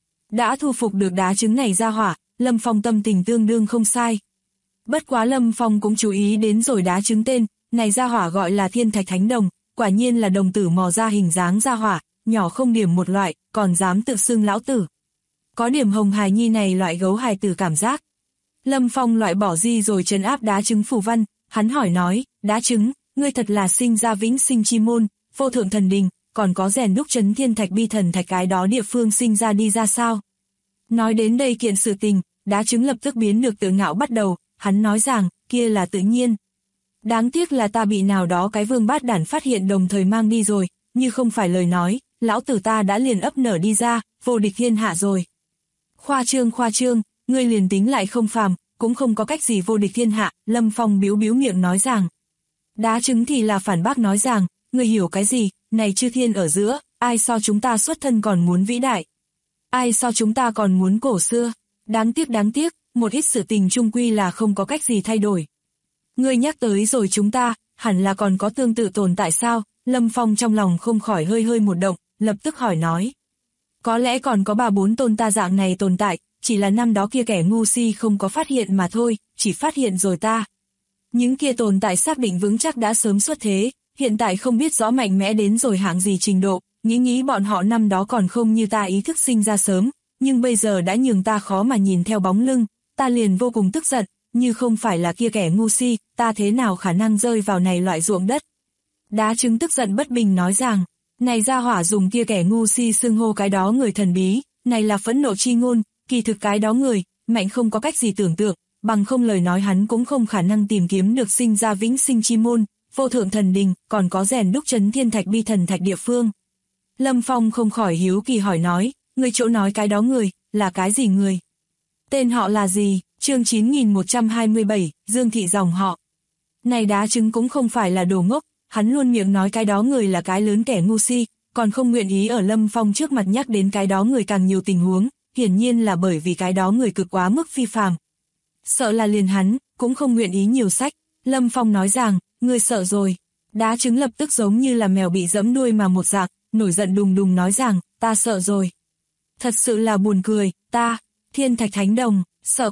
Đã thu phục được đá trứng này ra hỏa, Lâm Phong tâm tình tương đương không sai. Bất quá Lâm Phong cũng chú ý đến rồi đá trứng tên, này ra hỏa gọi là Thiên Thạch Thánh Đồng, quả nhiên là đồng tử mò ra hình dáng ra hỏa, nhỏ không điểm một loại, còn dám tự xưng lão tử. Có điểm hồng hài nhi này loại gấu hài tử cảm giác. Lâm Phong loại bỏ di rồi trấn áp đá trứng phù văn, hắn hỏi nói, đá trứng, ngươi thật là sinh ra vĩnh sinh chi môn, vô thượng thần đình, còn có rèn đúc trấn thiên thạch bi thần thạch cái đó địa phương sinh ra đi ra sao? Nói đến đây kiện sự tình, đá trứng lập tức biến được tự ngạo bắt đầu, hắn nói rằng, kia là tự nhiên. Đáng tiếc là ta bị nào đó cái vương bát đản phát hiện đồng thời mang đi rồi, như không phải lời nói, lão tử ta đã liền ấp nở đi ra, vô địch thiên hạ rồi. Khoa trương, ngươi liền tính lại không phàm, cũng không có cách gì vô địch thiên hạ, Lâm Phong biếu miệng nói rằng. Đá trứng thì là phản bác nói rằng, ngươi hiểu cái gì, này chư thiên ở giữa, ai so chúng ta xuất thân còn muốn vĩ đại. Ai so chúng ta còn muốn cổ xưa, đáng tiếc, một ít sự tình chung quy là không có cách gì thay đổi. Ngươi nhắc tới rồi chúng ta, hẳn là còn có tương tự tồn tại sao, Lâm Phong trong lòng không khỏi hơi một động, lập tức hỏi nói. Có lẽ còn có 3-4 tôn ta dạng này tồn tại, chỉ là năm đó kia kẻ ngu si không có phát hiện mà thôi, chỉ phát hiện rồi ta. Những kia tồn tại xác định vững chắc đã sớm xuất thế, hiện tại không biết rõ mạnh mẽ đến rồi hạng gì trình độ, nghĩ bọn họ năm đó còn không như ta ý thức sinh ra sớm, nhưng bây giờ đã nhường ta khó mà nhìn theo bóng lưng, ta liền vô cùng tức giận, như không phải là kia kẻ ngu si, ta thế nào khả năng rơi vào này loại ruộng đất. Đá trứng tức giận bất bình nói rằng, này ra hỏa dùng kia kẻ ngu si xưng hô cái đó người thần bí, này là phẫn nộ chi ngôn, kỳ thực cái đó người, mạnh không có cách gì tưởng tượng, bằng không lời nói hắn cũng không khả năng tìm kiếm được sinh ra vĩnh sinh chi môn, vô thượng thần đình, còn có rèn đúc trấn thiên thạch bi thần thạch địa phương. Lâm Phong không khỏi hiếu kỳ hỏi nói, người chỗ nói cái đó người, là cái gì người? Tên họ là gì? Chương 9127, Dương Thị dòng họ. Này đá trứng cũng không phải là đồ ngốc, hắn luôn miệng nói cái đó người là cái lớn kẻ ngu si, còn không nguyện ý ở Lâm Phong trước mặt nhắc đến cái đó người càng nhiều tình huống, hiển nhiên là bởi vì cái đó người cực quá mức phi phàm. Sợ là liền hắn, cũng không nguyện ý nhiều sách, Lâm Phong nói rằng, ngươi sợ rồi. Đá trứng lập tức giống như là mèo bị dẫm đuôi mà một dạng, nổi giận đùng nói rằng, ta sợ rồi. Thật sự là buồn cười, ta, Thiên Thạch Thánh Đồng, sợ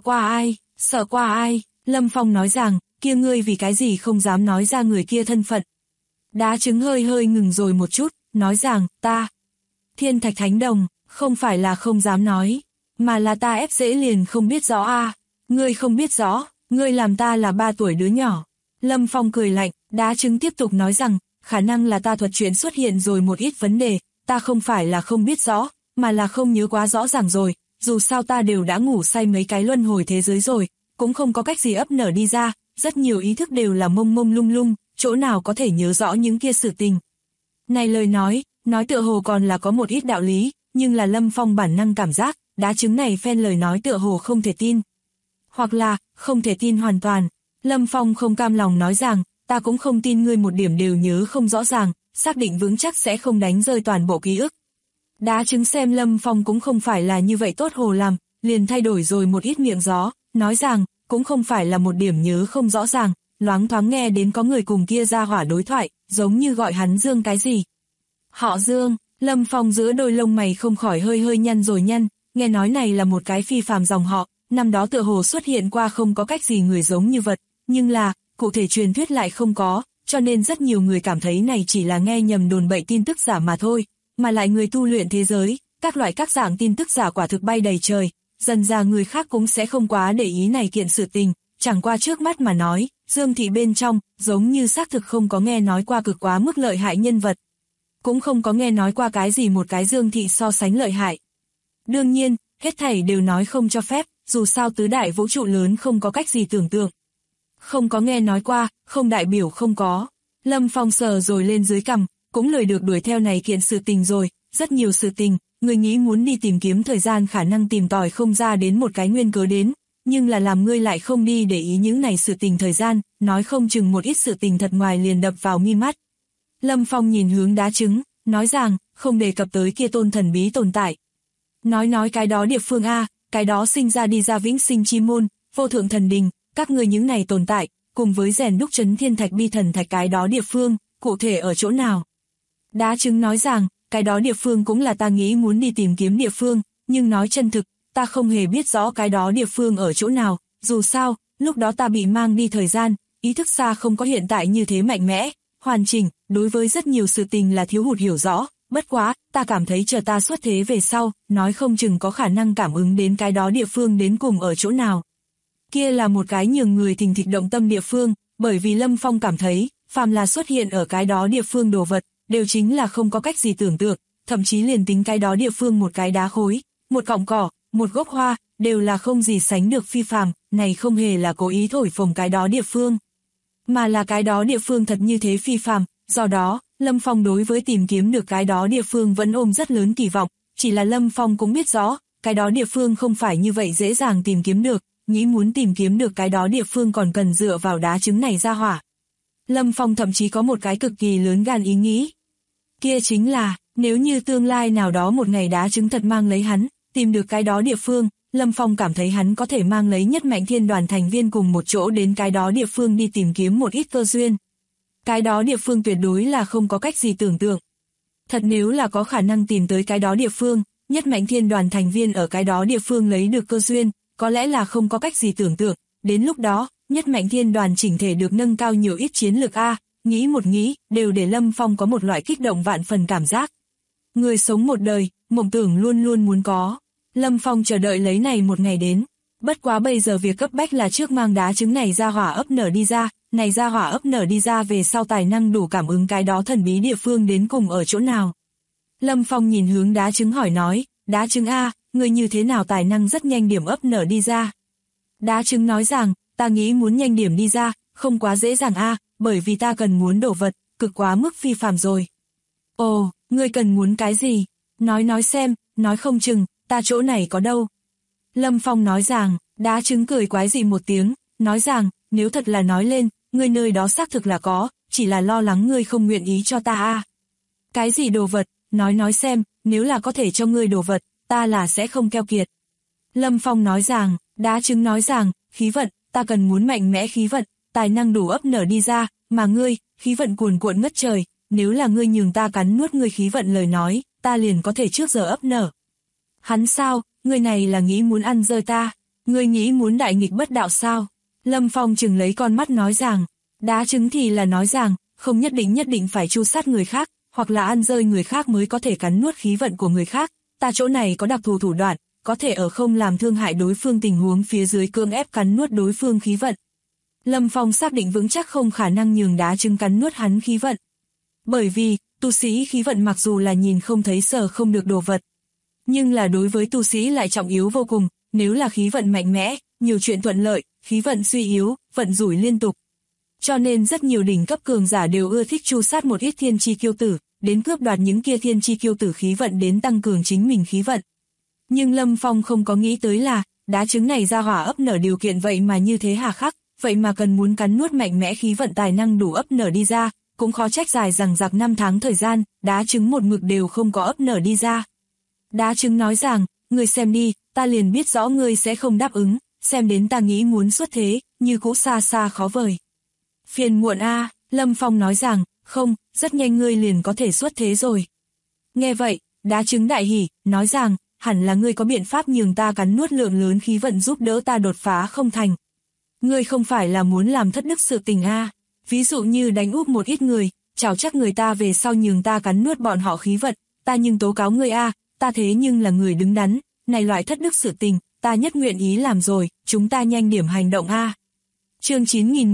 qua ai, Lâm Phong nói rằng, kia ngươi vì cái gì không dám nói ra người kia thân phận. Đá trứng hơi ngừng rồi một chút, nói rằng, ta, Thiên Thạch Thánh Đồng, không phải là không dám nói, mà là ta ép dễ liền không biết rõ a. Ngươi không biết rõ, ngươi làm ta là 3 tuổi đứa nhỏ. Lâm Phong cười lạnh, đá trứng tiếp tục nói rằng, khả năng là ta thuật chuyện xuất hiện rồi một ít vấn đề, ta không phải là không biết rõ, mà là không nhớ quá rõ ràng rồi, dù sao ta đều đã ngủ say mấy cái luân hồi thế giới rồi, cũng không có cách gì ấp nở đi ra, rất nhiều ý thức đều là mông lung, chỗ nào có thể nhớ rõ những kia sự tình. Này lời nói tựa hồ còn là có một ít đạo lý, nhưng là Lâm Phong bản năng cảm giác, đá trứng này phen lời nói tựa hồ không thể tin. Hoặc là, không thể tin hoàn toàn. Lâm Phong không cam lòng nói rằng, ta cũng không tin ngươi một điểm đều nhớ không rõ ràng, xác định vững chắc sẽ không đánh rơi toàn bộ ký ức. Đá trứng xem Lâm Phong cũng không phải là như vậy tốt hồ làm, liền thay đổi rồi một ít miệng gió, nói rằng, cũng không phải là một điểm nhớ không rõ ràng, loáng thoáng nghe đến có người cùng kia ra hỏa đối thoại, giống như gọi hắn Dương cái gì. Họ Dương, Lâm Phong giữa đôi lông mày không khỏi hơi nhăn rồi nhăn, nghe nói này là một cái phi phàm dòng họ, năm đó tựa hồ xuất hiện qua không có cách gì người giống như vật, nhưng là, cụ thể truyền thuyết lại không có, cho nên rất nhiều người cảm thấy này chỉ là nghe nhầm đồn bậy tin tức giả mà thôi, mà lại người tu luyện thế giới, các loại các dạng tin tức giả quả thực bay đầy trời, dần ra người khác cũng sẽ không quá để ý này kiện sự tình, chẳng qua trước mắt mà nói, Dương Thị bên trong, giống như xác thực không có nghe nói qua cực quá mức lợi hại nhân vật. Cũng không có nghe nói qua cái gì một cái Dương Thị so sánh lợi hại. Đương nhiên, hết thảy đều nói không cho phép, dù sao tứ đại vũ trụ lớn không có cách gì tưởng tượng. Không có nghe nói qua, không đại biểu không có. Lâm Phong sờ rồi lên dưới cằm, cũng lười được đuổi theo này kiện sự tình rồi, rất nhiều sự tình, người nghĩ muốn đi tìm kiếm thời gian khả năng tìm tòi không ra đến một cái nguyên cớ đến, nhưng là làm ngươi lại không đi để ý những này sự tình thời gian, nói không chừng một ít sự tình thật ngoài liền đập vào mi mắt. Lâm Phong nhìn hướng đá trứng, nói rằng, không đề cập tới kia tôn thần bí tồn tại. Nói cái đó địa phương A, cái đó sinh ra đi ra vĩnh sinh chi môn, vô thượng thần đình, các ngươi những này tồn tại, cùng với rèn đúc chấn thiên thạch bi thần thạch cái đó địa phương, cụ thể ở chỗ nào? Đá trứng nói rằng, cái đó địa phương cũng là ta nghĩ muốn đi tìm kiếm địa phương, nhưng nói chân thực, ta không hề biết rõ cái đó địa phương ở chỗ nào, dù sao, lúc đó ta bị mang đi thời gian, ý thức xa không có hiện tại như thế mạnh mẽ, hoàn chỉnh, đối với rất nhiều sự tình là thiếu hụt hiểu rõ, bất quá, ta cảm thấy chờ ta xuất thế về sau, nói không chừng có khả năng cảm ứng đến cái đó địa phương đến cùng ở chỗ nào. Kia là một cái nhường người thình thịch động tâm địa phương, bởi vì Lâm Phong cảm thấy, phàm là xuất hiện ở cái đó địa phương đồ vật, đều chính là không có cách gì tưởng tượng, thậm chí liền tính cái đó địa phương một cái đá khối, một cọng cỏ, một gốc hoa, đều là không gì sánh được phi phàm, này không hề là cố ý thổi phồng cái đó địa phương, mà là cái đó địa phương thật như thế phi phàm, do đó, Lâm Phong đối với tìm kiếm được cái đó địa phương vẫn ôm rất lớn kỳ vọng, chỉ là Lâm Phong cũng biết rõ, cái đó địa phương không phải như vậy dễ dàng tìm kiếm được, nghĩ muốn tìm kiếm được cái đó địa phương còn cần dựa vào đá trứng này ra hỏa. Lâm Phong thậm chí có một cái cực kỳ lớn gan ý nghĩ. Kia chính là, nếu như tương lai nào đó một ngày đá trứng thật mang lấy hắn, tìm được cái đó địa phương, Lâm Phong cảm thấy hắn có thể mang lấy Nhất Mạch Thiên Đoàn thành viên cùng một chỗ đến cái đó địa phương đi tìm kiếm một ít cơ duyên. Cái đó địa phương tuyệt đối là không có cách gì tưởng tượng. Thật nếu là có khả năng tìm tới cái đó địa phương, Nhất Mạch Thiên Đoàn thành viên ở cái đó địa phương lấy được cơ duyên, có lẽ là không có cách gì tưởng tượng. Đến lúc đó, Nhất Mạch Thiên Đoàn chỉnh thể được nâng cao nhiều ít chiến lược a, nghĩ một nghĩ, đều để Lâm Phong có một loại kích động vạn phần cảm giác. Người sống một đời, mộng tưởng luôn luôn muốn có. Lâm Phong chờ đợi lấy này một ngày đến. Bất quá bây giờ việc cấp bách là trước mang đá trứng này ra hỏa ấp nở đi ra, này ra hỏa ấp nở đi ra về sau tài năng đủ cảm ứng cái đó thần bí địa phương đến cùng ở chỗ nào. Lâm Phong nhìn hướng đá trứng hỏi nói, đá trứng a, người như thế nào tài năng rất nhanh điểm ấp nở đi ra. Đá trứng nói rằng, ta nghĩ muốn nhanh điểm đi ra, không quá dễ dàng a, bởi vì ta cần muốn đổ vật, cực quá mức phi phàm rồi. Ồ, ngươi cần muốn cái gì? Nói xem, nói không chừng, ta chỗ này có đâu. Lâm Phong nói rằng, đá trứng cười quái dị một tiếng, nói rằng, nếu thật là nói lên, ngươi nơi đó xác thực là có, chỉ là lo lắng ngươi không nguyện ý cho ta a. Cái gì đồ vật, nói xem, nếu là có thể cho ngươi đồ vật, ta là sẽ không keo kiệt. Lâm Phong nói rằng, đá trứng nói rằng, khí vận, ta cần muốn mạnh mẽ khí vận, tài năng đủ ấp nở đi ra, mà ngươi, khí vận cuồn cuộn ngất trời, nếu là ngươi nhường ta cắn nuốt ngươi khí vận lời nói, ta liền có thể trước giờ ấp nở. Hắn sao, ngươi này là nghĩ muốn ăn rơi ta, ngươi nghĩ muốn đại nghịch bất đạo sao? Lâm Phong chừng lấy con mắt nói rằng, đá trứng thì là nói rằng, không nhất định phải tru sát người khác, hoặc là ăn rơi người khác mới có thể cắn nuốt khí vận của người khác, ta chỗ này có đặc thù thủ đoạn, có thể ở không làm thương hại đối phương tình huống phía dưới cưỡng ép cắn nuốt đối phương khí vận. Lâm Phong xác định vững chắc không khả năng nhường đá trứng cắn nuốt hắn khí vận. Bởi vì, tu sĩ khí vận mặc dù là nhìn không thấy sờ không được đồ vật, nhưng là đối với tu sĩ lại trọng yếu vô cùng, nếu là khí vận mạnh mẽ, nhiều chuyện thuận lợi, khí vận suy yếu, vận rủi liên tục. Cho nên rất nhiều đỉnh cấp cường giả đều ưa thích tru sát một ít thiên chi kiêu tử, đến cướp đoạt những kia thiên chi kiêu tử khí vận đến tăng cường chính mình khí vận. Nhưng Lâm Phong không có nghĩ tới là, đá trứng này ra hỏa ấp nở điều kiện vậy mà như thế hà khắc, vậy mà cần muốn cắn nuốt mạnh mẽ khí vận tài năng đủ ấp nở đi ra, cũng khó trách dài rằng giặc 5 tháng thời gian, đá trứng một mực đều không có ấp nở đi ra. Đá trứng nói rằng, ngươi xem đi, ta liền biết rõ ngươi sẽ không đáp ứng, xem đến ta nghĩ muốn xuất thế, như cũ xa xa khó vời. Phiền muộn a, Lâm Phong nói rằng, không, rất nhanh ngươi liền có thể xuất thế rồi. Nghe vậy, đá trứng đại hỉ, nói rằng, hẳn là ngươi có biện pháp nhường ta cắn nuốt lượng lớn khí vận giúp đỡ ta đột phá không thành. Ngươi không phải là muốn làm thất đức sự tình a, ví dụ như đánh úp một ít người, chào chắc người ta về sau nhường ta cắn nuốt bọn họ khí vận, ta nhưng tố cáo ngươi a, ta thế nhưng là người đứng đắn, này loại thất đức sự tình, ta nhất nguyện ý làm rồi, chúng ta nhanh điểm hành động a. Chương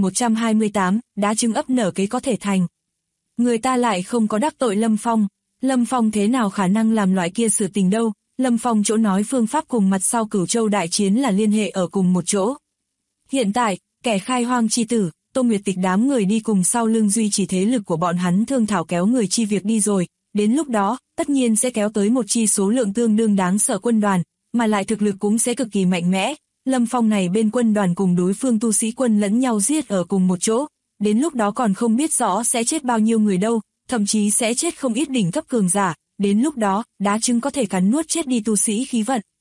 9128, đá trứng ấp nở kế có thể thành. Người ta lại không có đắc tội Lâm Phong, Lâm Phong thế nào khả năng làm loại kia sự tình đâu, Lâm Phong chỗ nói phương pháp cùng mặt sau Cửu Châu đại chiến là liên hệ ở cùng một chỗ. Hiện tại, kẻ khai hoang chi tử, Tô Nguyệt Tịch đám người đi cùng sau lưng duy trì thế lực của bọn hắn thương thảo kéo người chi việc đi rồi, đến lúc đó, tất nhiên sẽ kéo tới một chi số lượng tương đương đáng sợ quân đoàn, mà lại thực lực cũng sẽ cực kỳ mạnh mẽ. Lâm Phong này bên quân đoàn cùng đối phương tu sĩ quân lẫn nhau giết ở cùng một chỗ, đến lúc đó còn không biết rõ sẽ chết bao nhiêu người đâu, thậm chí sẽ chết không ít đỉnh cấp cường giả, đến lúc đó, đá trứng có thể cắn nuốt chết đi tu sĩ khí vận.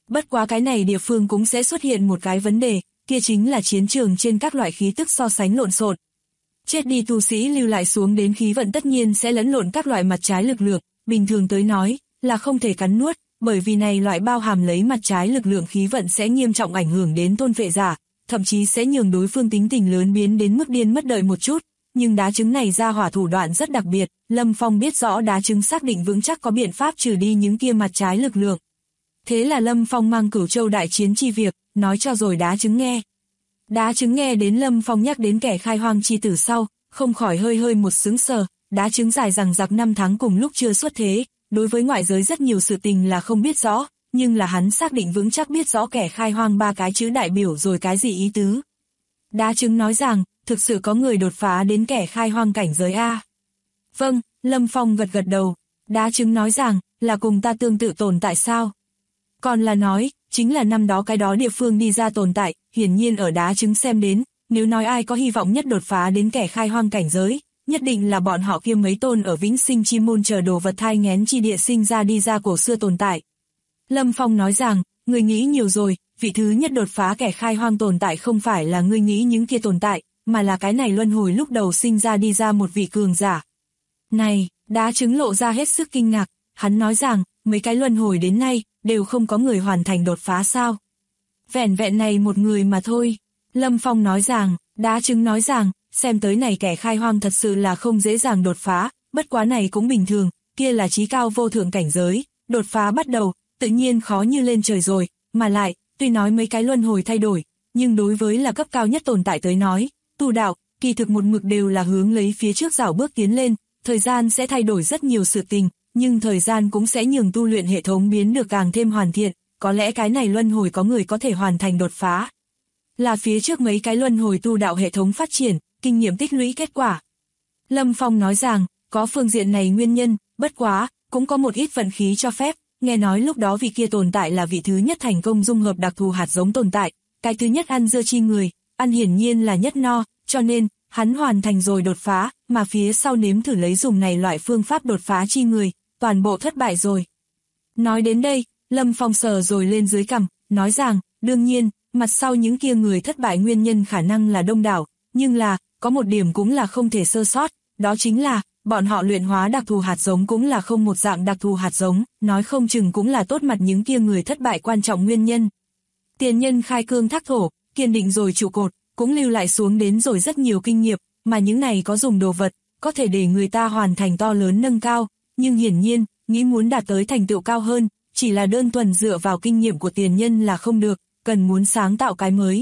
Bất quá cái này địa phương cũng sẽ xuất hiện một cái vấn đề, kia chính là chiến trường trên các loại khí tức so sánh lộn xộn. Chết đi tu sĩ lưu lại xuống đến khí vận tất nhiên sẽ lẫn lộn các loại mặt trái lực lượng, bình thường tới nói, là không thể cắn nuốt, bởi vì này loại bao hàm lấy mặt trái lực lượng khí vận sẽ nghiêm trọng ảnh hưởng đến thôn phệ giả, thậm chí sẽ nhường đối phương tính tình lớn biến đến mức điên mất đợi một chút. Nhưng đá trứng này ra hỏa thủ đoạn rất đặc biệt, Lâm Phong biết rõ đá trứng xác định vững chắc có biện pháp trừ đi những kia mặt trái lực lượng. Thế là Lâm Phong mang Cửu Châu đại chiến chi việc, nói cho rồi đá trứng nghe. Đá trứng nghe đến Lâm Phong nhắc đến kẻ khai hoang chi tử sau, không khỏi hơi một sững sờ, đá trứng dài rằng giặc 5 tháng cùng lúc chưa xuất thế, đối với ngoại giới rất nhiều sự tình là không biết rõ, nhưng là hắn xác định vững chắc biết rõ kẻ khai hoang 3 cái chữ đại biểu rồi cái gì ý tứ. Đá trứng nói rằng, thực sự có người đột phá đến kẻ khai hoang cảnh giới A. Vâng, Lâm Phong gật đầu. Đá trứng nói rằng, là cùng ta tương tự tồn tại sao? Còn là nói, chính là năm đó cái đó địa phương đi ra tồn tại, hiển nhiên ở đá trứng xem đến, nếu nói ai có hy vọng nhất đột phá đến kẻ khai hoang cảnh giới, nhất định là bọn họ kia mấy tôn ở vĩnh sinh chi môn chờ đồ vật thai nghén chi địa sinh ra đi ra cổ xưa tồn tại. Lâm Phong nói rằng, người nghĩ nhiều rồi, vị thứ nhất đột phá kẻ khai hoang tồn tại không phải là ngươi nghĩ những kia tồn tại, mà là cái này luân hồi lúc đầu sinh ra đi ra một vị cường giả. Này, đá trứng lộ ra hết sức kinh ngạc, hắn nói rằng, mấy cái luân hồi đến nay, đều không có người hoàn thành đột phá sao. Vẻn vẹn này một người mà thôi. Lâm Phong nói rằng, đá trứng nói rằng, xem tới này kẻ khai hoang thật sự là không dễ dàng đột phá, bất quá này cũng bình thường, kia là chí cao vô thượng cảnh giới, đột phá bắt đầu, tự nhiên khó như lên trời rồi, mà lại, tuy nói mấy cái luân hồi thay đổi, nhưng đối với là cấp cao nhất tồn tại tới nói, tu đạo, kỳ thực một mực đều là hướng lấy phía trước rảo bước tiến lên, thời gian sẽ thay đổi rất nhiều sự tình, nhưng thời gian cũng sẽ nhường tu luyện hệ thống biến được càng thêm hoàn thiện, có lẽ cái này luân hồi có người có thể hoàn thành đột phá. Là phía trước mấy cái luân hồi tu đạo hệ thống phát triển, kinh nghiệm tích lũy kết quả. Lâm Phong nói rằng, có phương diện này nguyên nhân, bất quá, cũng có một ít vận khí cho phép, nghe nói lúc đó vị kia tồn tại là vị thứ nhất thành công dung hợp đặc thù hạt giống tồn tại, cái thứ nhất ăn dưa chi người, ăn hiển nhiên là nhất no, cho nên, hắn hoàn thành rồi đột phá, mà phía sau nếm thử lấy dùng này loại phương pháp đột phá chi người, toàn bộ thất bại rồi. Nói đến đây, Lâm Phong sờ rồi lên dưới cằm, nói rằng, đương nhiên, mặt sau những kia người thất bại nguyên nhân khả năng là đông đảo, nhưng là, có một điểm cũng là không thể sơ sót, đó chính là, bọn họ luyện hóa đặc thù hạt giống cũng là không một dạng đặc thù hạt giống, nói không chừng cũng là tốt mặt những kia người thất bại quan trọng nguyên nhân. Tiền nhân khai cương thác thổ, kiên định rồi trụ cột, cũng lưu lại xuống đến rồi rất nhiều kinh nghiệm, mà những này có dùng đồ vật, có thể để người ta hoàn thành to lớn nâng cao, nhưng hiển nhiên, nghĩ muốn đạt tới thành tựu cao hơn, chỉ là đơn thuần dựa vào kinh nghiệm của tiền nhân là không được, cần muốn sáng tạo cái mới.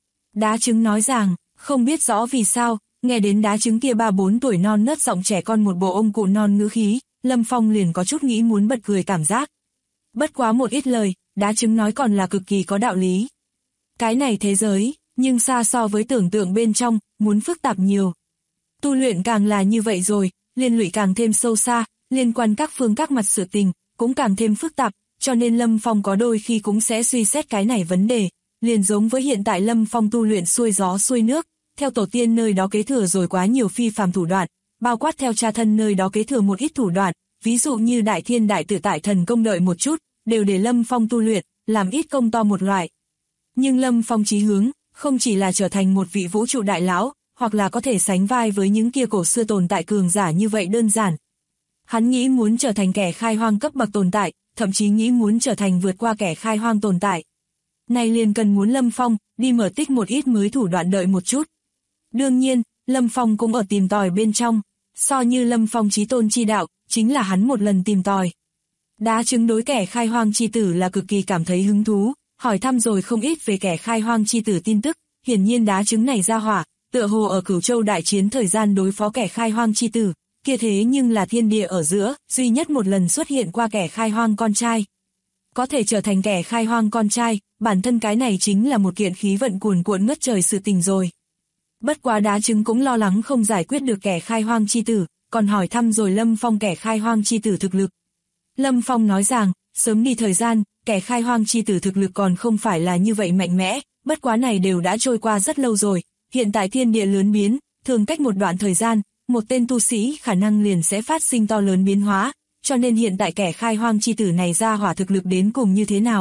Đá trứng nói rằng, không biết rõ vì sao, nghe đến đá trứng kia 3-4 tuổi non nớt giọng trẻ con một bộ ông cụ non ngữ khí, Lâm Phong liền có chút nghĩ muốn bật cười cảm giác. Bất quá một ít lời, đá trứng nói còn là cực kỳ có đạo lý. Cái này thế giới, nhưng xa so với tưởng tượng bên trong, muốn phức tạp nhiều. Tu luyện càng là như vậy rồi, liên lụy càng thêm sâu xa, liên quan các phương các mặt sự tình, cũng càng thêm phức tạp, cho nên Lâm Phong có đôi khi cũng sẽ suy xét cái này vấn đề, liền giống với hiện tại Lâm Phong tu luyện xuôi gió xuôi nước, theo tổ tiên nơi đó kế thừa rồi quá nhiều phi phàm thủ đoạn, bao quát theo cha thân nơi đó kế thừa một ít thủ đoạn, ví dụ như đại thiên đại tự tại thần công đợi một chút, đều để Lâm Phong tu luyện, làm ít công to một loại. Nhưng Lâm Phong chí hướng, không chỉ là trở thành một vị vũ trụ đại lão, hoặc là có thể sánh vai với những kia cổ xưa tồn tại cường giả như vậy đơn giản. Hắn nghĩ muốn trở thành kẻ khai hoang cấp bậc tồn tại, thậm chí nghĩ muốn trở thành vượt qua kẻ khai hoang tồn tại. Này liền cần muốn Lâm Phong đi mở tích một ít mới thủ đoạn đợi một chút. Đương nhiên, Lâm Phong cũng ở tìm tòi bên trong, so như Lâm Phong chí tôn chi đạo, chính là hắn một lần tìm tòi. Đá trứng đối kẻ khai hoang chi tử là cực kỳ cảm thấy hứng thú, hỏi thăm rồi không ít về kẻ khai hoang chi tử tin tức, hiển nhiên đá trứng này ra hỏa, tựa hồ ở Cửu Châu đại chiến thời gian đối phó kẻ khai hoang chi tử, kia thế nhưng là thiên địa ở giữa, duy nhất một lần xuất hiện qua kẻ khai hoang con trai. Có thể trở thành kẻ khai hoang con trai, bản thân cái này chính là một kiện khí vận cuồn cuộn ngất trời sự tình rồi. Bất quá đá trứng cũng lo lắng không giải quyết được kẻ khai hoang chi tử, còn hỏi thăm rồi Lâm Phong kẻ khai hoang chi tử thực lực. Lâm Phong nói rằng, sớm đi thời gian, kẻ khai hoang chi tử thực lực còn không phải là như vậy mạnh mẽ, bất quá này đều đã trôi qua rất lâu rồi, hiện tại thiên địa lớn biến, thường cách một đoạn thời gian, một tên tu sĩ khả năng liền sẽ phát sinh to lớn biến hóa, cho nên hiện tại kẻ khai hoang chi tử này ra hỏa thực lực đến cùng như thế nào,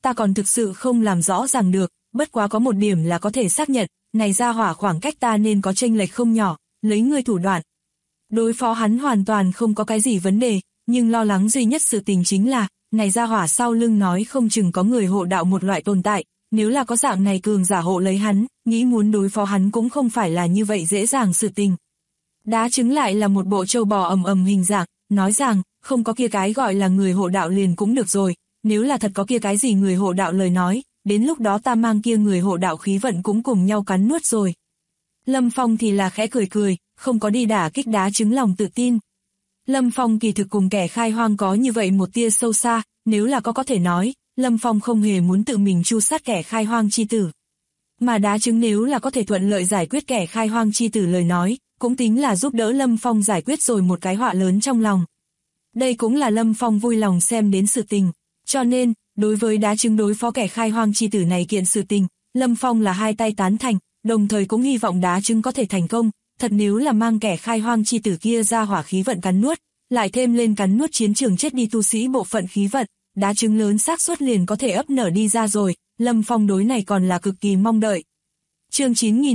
ta còn thực sự không làm rõ ràng được, bất quá có một điểm là có thể xác nhận, này gia hỏa khoảng cách ta nên có chênh lệch không nhỏ, lấy ngươi thủ đoạn. Đối phó hắn hoàn toàn không có cái gì vấn đề, nhưng lo lắng duy nhất sự tình chính là, này gia hỏa sau lưng nói không chừng có người hộ đạo một loại tồn tại, nếu là có dạng này cường giả hộ lấy hắn, nghĩ muốn đối phó hắn cũng không phải là như vậy dễ dàng sự tình. Đá trứng lại là một bộ trâu bò ầm hình dạng, nói rằng, không có kia cái gọi là người hộ đạo liền cũng được rồi, nếu là thật có kia cái gì người hộ đạo lời nói, đến lúc đó ta mang kia người hộ đạo khí vận cũng cùng nhau cắn nuốt rồi. Lâm Phong thì là khẽ cười, không có đi đả kích đá trứng lòng tự tin. Lâm Phong kỳ thực cùng kẻ khai hoang có như vậy một tia sâu xa, nếu là có thể nói, Lâm Phong không hề muốn tự mình tru sát kẻ khai hoang chi tử. Mà đá trứng nếu là có thể thuận lợi giải quyết kẻ khai hoang chi tử lời nói, cũng tính là giúp đỡ Lâm Phong giải quyết rồi một cái họa lớn trong lòng. Đây cũng là Lâm Phong vui lòng xem đến sự tình, cho nên, đối với đá trứng đối phó kẻ khai hoang chi tử này kiện sự tình, Lâm Phong là hai tay tán thành, đồng thời cũng hy vọng đá trứng có thể thành công, thật nếu là mang kẻ khai hoang chi tử kia ra hỏa khí vận cắn nuốt, lại thêm lên cắn nuốt chiến trường chết đi tu sĩ bộ phận khí vận, đá trứng lớn xác suất liền có thể ấp nở đi ra rồi, Lâm Phong đối này còn là cực kỳ mong đợi. Chương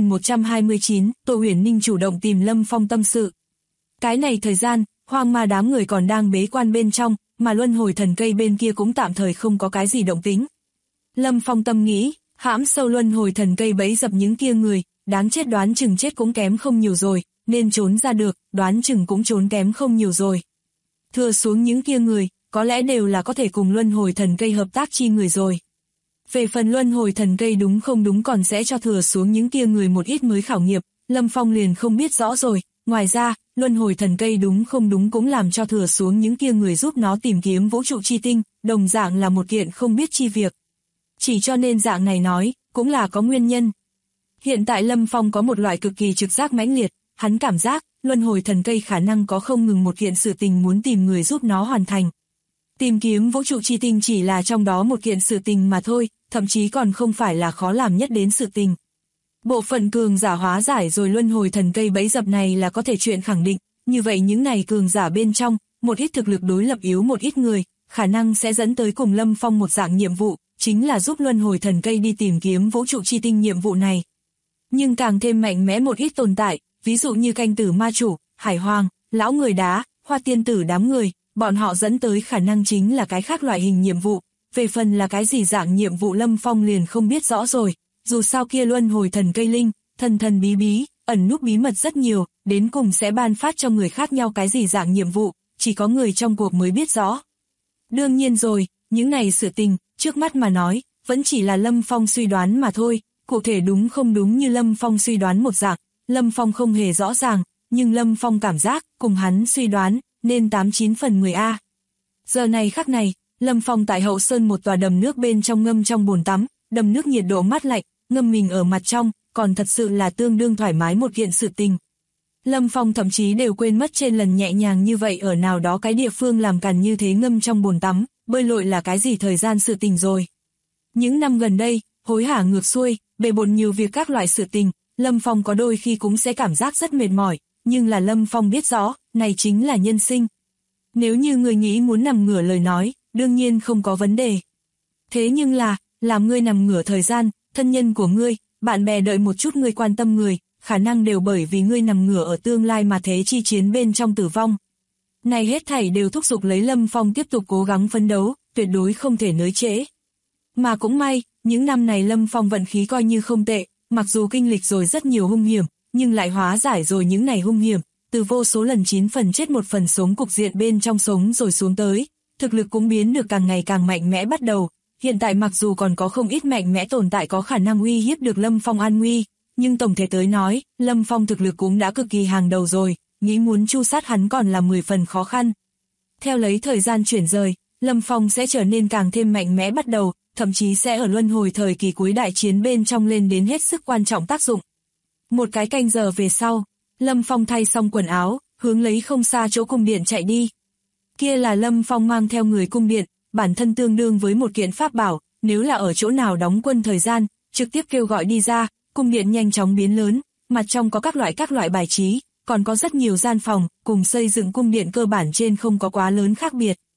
9129, Tô Huyền Ninh chủ động tìm Lâm Phong tâm sự. Cái này thời gian, hoang ma đám người còn đang bế quan bên trong, mà luân hồi thần cây bên kia cũng tạm thời không có cái gì động tĩnh. Lâm Phong tâm nghĩ, hãm sâu luân hồi thần cây bẫy dập những kia người, đáng chết đoán chừng chết cũng kém không nhiều rồi, nên trốn ra được, đoán chừng cũng trốn kém không nhiều rồi. Thừa xuống những kia người, có lẽ đều là có thể cùng luân hồi thần cây hợp tác chi người rồi. Về phần luân hồi thần cây đúng không đúng còn sẽ cho thừa xuống những kia người một ít mới khảo nghiệm, Lâm Phong liền không biết rõ rồi. Ngoài ra, luân hồi thần cây đúng không đúng cũng làm cho thừa xuống những kia người giúp nó tìm kiếm vũ trụ chi tinh, đồng dạng là một kiện không biết chi việc. Chỉ cho nên dạng này nói, cũng là có nguyên nhân. Hiện tại Lâm Phong có một loại cực kỳ trực giác mãnh liệt, hắn cảm giác, luân hồi thần cây khả năng có không ngừng một kiện sự tình muốn tìm người giúp nó hoàn thành. Tìm kiếm vũ trụ chi tinh chỉ là trong đó một kiện sự tình mà thôi, thậm chí còn không phải là khó làm nhất đến sự tình. Bộ phận cường giả hóa giải rồi luân hồi thần cây bẫy dập này là có thể chuyện khẳng định, như vậy những này cường giả bên trong, một ít thực lực đối lập yếu một ít người, khả năng sẽ dẫn tới cùng Lâm Phong một dạng nhiệm vụ, chính là giúp luân hồi thần cây đi tìm kiếm vũ trụ chi tinh nhiệm vụ này. Nhưng càng thêm mạnh mẽ một ít tồn tại, ví dụ như canh tử ma chủ, hải hoàng, lão người đá, hoa tiên tử đám người, bọn họ dẫn tới khả năng chính là cái khác loại hình nhiệm vụ, về phần là cái gì dạng nhiệm vụ Lâm Phong liền không biết rõ rồi. Dù sao kia luân hồi thần cây linh, thần bí bí, ẩn núp bí mật rất nhiều, đến cùng sẽ ban phát cho người khác nhau cái gì dạng nhiệm vụ, chỉ có người trong cuộc mới biết rõ. Đương nhiên rồi, những này sự tình, trước mắt mà nói, vẫn chỉ là Lâm Phong suy đoán mà thôi, cụ thể đúng không đúng như Lâm Phong suy đoán một dạng, Lâm Phong không hề rõ ràng, nhưng Lâm Phong cảm giác, cùng hắn suy đoán, nên 89 phần 10A. Giờ này khắc này, Lâm Phong tại hậu sơn một tòa đầm nước bên trong ngâm trong bồn tắm, đầm nước nhiệt độ mát lạnh, ngâm mình ở mặt trong, còn thật sự là tương đương thoải mái một kiện sự tình. Lâm Phong thậm chí đều quên mất trên lần nhẹ nhàng như vậy ở nào đó cái địa phương làm càn như thế ngâm trong bồn tắm, bơi lội là cái gì thời gian sự tình rồi. Những năm gần đây, hối hả ngược xuôi, bề bộn nhiều việc các loại sự tình, Lâm Phong có đôi khi cũng sẽ cảm giác rất mệt mỏi, nhưng là Lâm Phong biết rõ, này chính là nhân sinh. Nếu như người nghĩ muốn nằm ngửa lời nói, đương nhiên không có vấn đề. Thế nhưng là, làm ngươi nằm ngửa thời gian, thân nhân của ngươi, bạn bè đợi một chút ngươi quan tâm người, khả năng đều bởi vì ngươi nằm ngửa ở tương lai mà thế chi chiến bên trong tử vong. Này hết thảy đều thúc giục lấy Lâm Phong tiếp tục cố gắng phấn đấu, tuyệt đối không thể nới trễ. Mà cũng may, những năm này Lâm Phong vận khí coi như không tệ, mặc dù kinh lịch rồi rất nhiều hung hiểm, nhưng lại hóa giải rồi những này hung hiểm, từ vô số lần 9 phần chết 1 phần sống cục diện bên trong sống rồi xuống tới, thực lực cũng biến được càng ngày càng mạnh mẽ bắt đầu. Hiện tại mặc dù còn có không ít mạnh mẽ tồn tại có khả năng uy hiếp được Lâm Phong an nguy, nhưng tổng thể tới nói, Lâm Phong thực lực cũng đã cực kỳ hàng đầu rồi, nghĩ muốn tru sát hắn còn là 10 phần khó khăn. Theo lấy thời gian chuyển rời, Lâm Phong sẽ trở nên càng thêm mạnh mẽ bắt đầu, thậm chí sẽ ở luân hồi thời kỳ cuối đại chiến bên trong lên đến hết sức quan trọng tác dụng. Một cái canh giờ về sau, Lâm Phong thay xong quần áo, hướng lấy không xa chỗ cung điện chạy đi. Kia là Lâm Phong mang theo người cung điện, bản thân tương đương với một kiện pháp bảo, nếu là ở chỗ nào đóng quân thời gian, trực tiếp kêu gọi đi ra, cung điện nhanh chóng biến lớn, mặt trong có các loại bài trí, còn có rất nhiều gian phòng, cùng xây dựng cung điện cơ bản trên không có quá lớn khác biệt.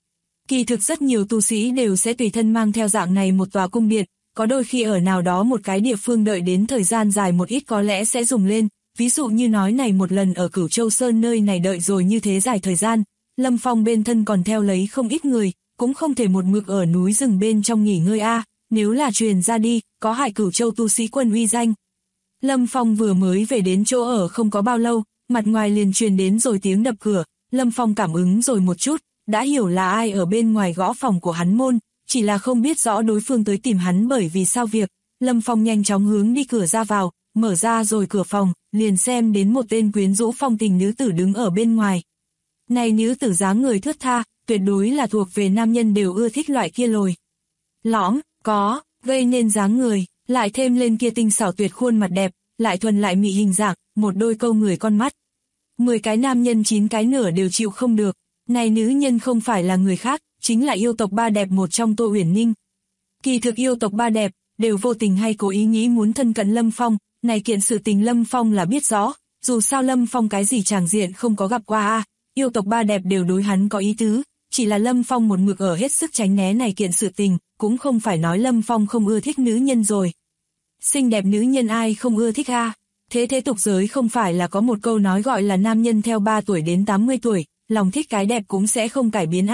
Kỳ thực rất nhiều tu sĩ đều sẽ tùy thân mang theo dạng này một tòa cung điện, có đôi khi ở nào đó một cái địa phương đợi đến thời gian dài một ít có lẽ sẽ dùng lên, ví dụ như nói này một lần ở Cửu Châu Sơn nơi này đợi rồi như thế dài thời gian, Lâm Phong bên thân còn theo lấy không ít người, cũng không thể một mực ở núi rừng bên trong nghỉ ngơi nếu là truyền ra đi, có hại Cửu Châu tu sĩ quân uy danh. Lâm Phong vừa mới về đến chỗ ở không có bao lâu, mặt ngoài liền truyền đến rồi tiếng đập cửa, Lâm Phong cảm ứng rồi một chút, đã hiểu là ai ở bên ngoài gõ phòng của hắn môn, chỉ là không biết rõ đối phương tới tìm hắn bởi vì sao việc. Lâm Phong nhanh chóng hướng đi cửa ra vào, mở ra rồi cửa phòng, liền xem đến một tên quyến rũ phong tình nữ tử đứng ở bên ngoài. Này nữ tử dáng người thướt tha, tuyệt đối là thuộc về nam nhân đều ưa thích loại kia lồi lõm, có, gây nên dáng người, lại thêm lên kia tinh xảo tuyệt khuôn mặt đẹp, lại thuần lại mị hình dạng, một đôi câu người con mắt. 10 cái nam nhân 9 cái nửa đều chịu không được. Này nữ nhân không phải là người khác, chính là yêu tộc Ba Đẹp một trong Tô Uyển Ninh. Kỳ thực yêu tộc Ba Đẹp đều vô tình hay cố ý nghĩ muốn thân cận Lâm Phong, này kiện sự tình Lâm Phong là biết rõ, dù sao Lâm Phong cái gì tràng diện không có gặp qua yêu tộc Ba Đẹp đều đối hắn có ý tứ, chỉ là Lâm Phong một mực ở hết sức tránh né này kiện sự tình, cũng không phải nói Lâm Phong không ưa thích nữ nhân rồi. Xinh đẹp nữ nhân ai không ưa thích Thế tục giới không phải là có một câu nói gọi là nam nhân theo 3 tuổi đến 80 tuổi, lòng thích cái đẹp cũng sẽ không cải biến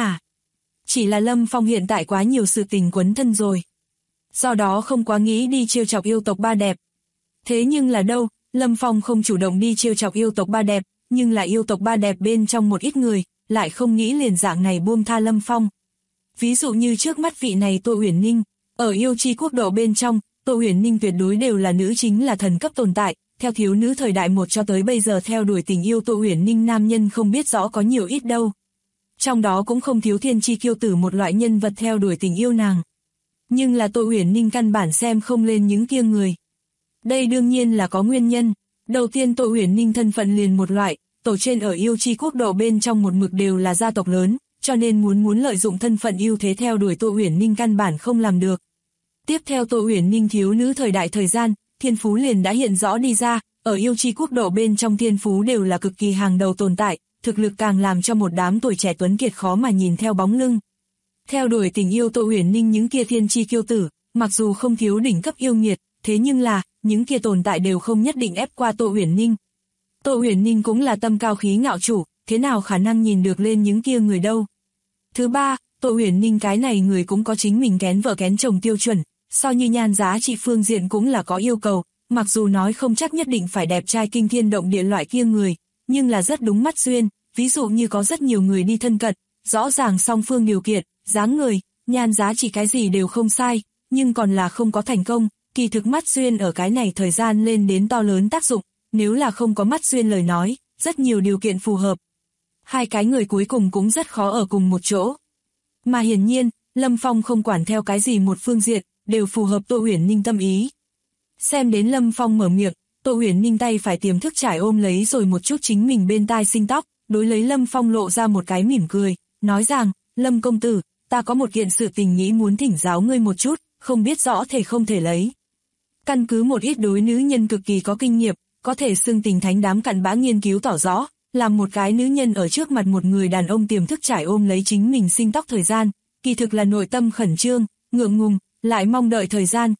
Chỉ là Lâm Phong hiện tại quá nhiều sự tình quấn thân rồi. Do đó không quá nghĩ đi trêu chọc yêu tộc Ba Đẹp. Thế nhưng là đâu, Lâm Phong không chủ động đi trêu chọc yêu tộc Ba Đẹp, nhưng là yêu tộc Ba Đẹp bên trong một ít người, lại không nghĩ liền dạng này buông tha Lâm Phong. Ví dụ như trước mắt vị này Tô Uyển Ninh, ở yêu chi quốc độ bên trong, Tô Uyển Ninh tuyệt đối đều là nữ chính là thần cấp tồn tại, theo thiếu nữ thời đại một cho tới bây giờ theo đuổi tình yêu Tô Uyển Ninh nam nhân không biết rõ có nhiều ít đâu. Trong đó cũng không thiếu thiên chi kiêu tử một loại nhân vật theo đuổi tình yêu nàng. Nhưng là Tô Uyển Ninh căn bản xem không lên những kia người. Đây đương nhiên là có nguyên nhân. Đầu tiên Tô Uyển Ninh thân phận liền một loại, tổ trên ở yêu chi quốc độ bên trong một mực đều là gia tộc lớn, cho nên muốn lợi dụng thân phận ưu thế theo đuổi Tô Uyển Ninh căn bản không làm được. Tiếp theo Tô Uyển Ninh thiếu nữ thời đại thời gian, thiên phú liền đã hiện rõ đi ra, ở yêu chi quốc độ bên trong thiên phú đều là cực kỳ hàng đầu tồn tại, thực lực càng làm cho một đám tuổi trẻ tuấn kiệt khó mà nhìn theo bóng lưng. Theo đuổi tình yêu Tô Uyển Ninh những kia thiên chi kiêu tử, mặc dù không thiếu đỉnh cấp yêu nghiệt, thế nhưng là, những kia tồn tại đều không nhất định ép qua Tô Uyển Ninh. Tô Uyển Ninh cũng là tâm cao khí ngạo chủ, thế nào khả năng nhìn được lên những kia người đâu. Thứ ba, Tô Uyển Ninh cái này người cũng có chính mình kén vợ kén chồng tiêu chuẩn, so như nhan giá trị phương diện cũng là có yêu cầu, mặc dù nói không chắc nhất định phải đẹp trai kinh thiên động địa loại kia người, nhưng là rất đúng mắt duyên, ví dụ như có rất nhiều người đi thân cận, rõ ràng song phương điều kiện, dáng người, nhan giá trị cái gì đều không sai, nhưng còn là không có thành công, kỳ thực mắt duyên ở cái này thời gian lên đến to lớn tác dụng, nếu là không có mắt duyên lời nói, rất nhiều điều kiện phù hợp. Hai cái người cuối cùng cũng rất khó ở cùng một chỗ. Mà hiển nhiên, Lâm Phong không quản theo cái gì một phương diện, đều phù hợp Tô Uyển Ninh tâm ý. Xem đến Lâm Phong mở miệng, Tô Uyển Ninh tay phải tiềm thức trải ôm lấy rồi một chút chính mình bên tai sinh tóc, đối lấy Lâm Phong lộ ra một cái mỉm cười, nói rằng, Lâm công tử, ta có một kiện sự tình nghĩ muốn thỉnh giáo ngươi một chút, không biết rõ thể không thể lấy. Căn cứ một ít đối nữ nhân cực kỳ có kinh nghiệm, có thể xưng tình thánh đám cặn bã nghiên cứu tỏ rõ, làm một cái nữ nhân ở trước mặt một người đàn ông tiềm thức trải ôm lấy chính mình sinh tóc thời gian, kỳ thực là nội tâm khẩn trương, ngượng ngùng, lại mong đợi thời gian,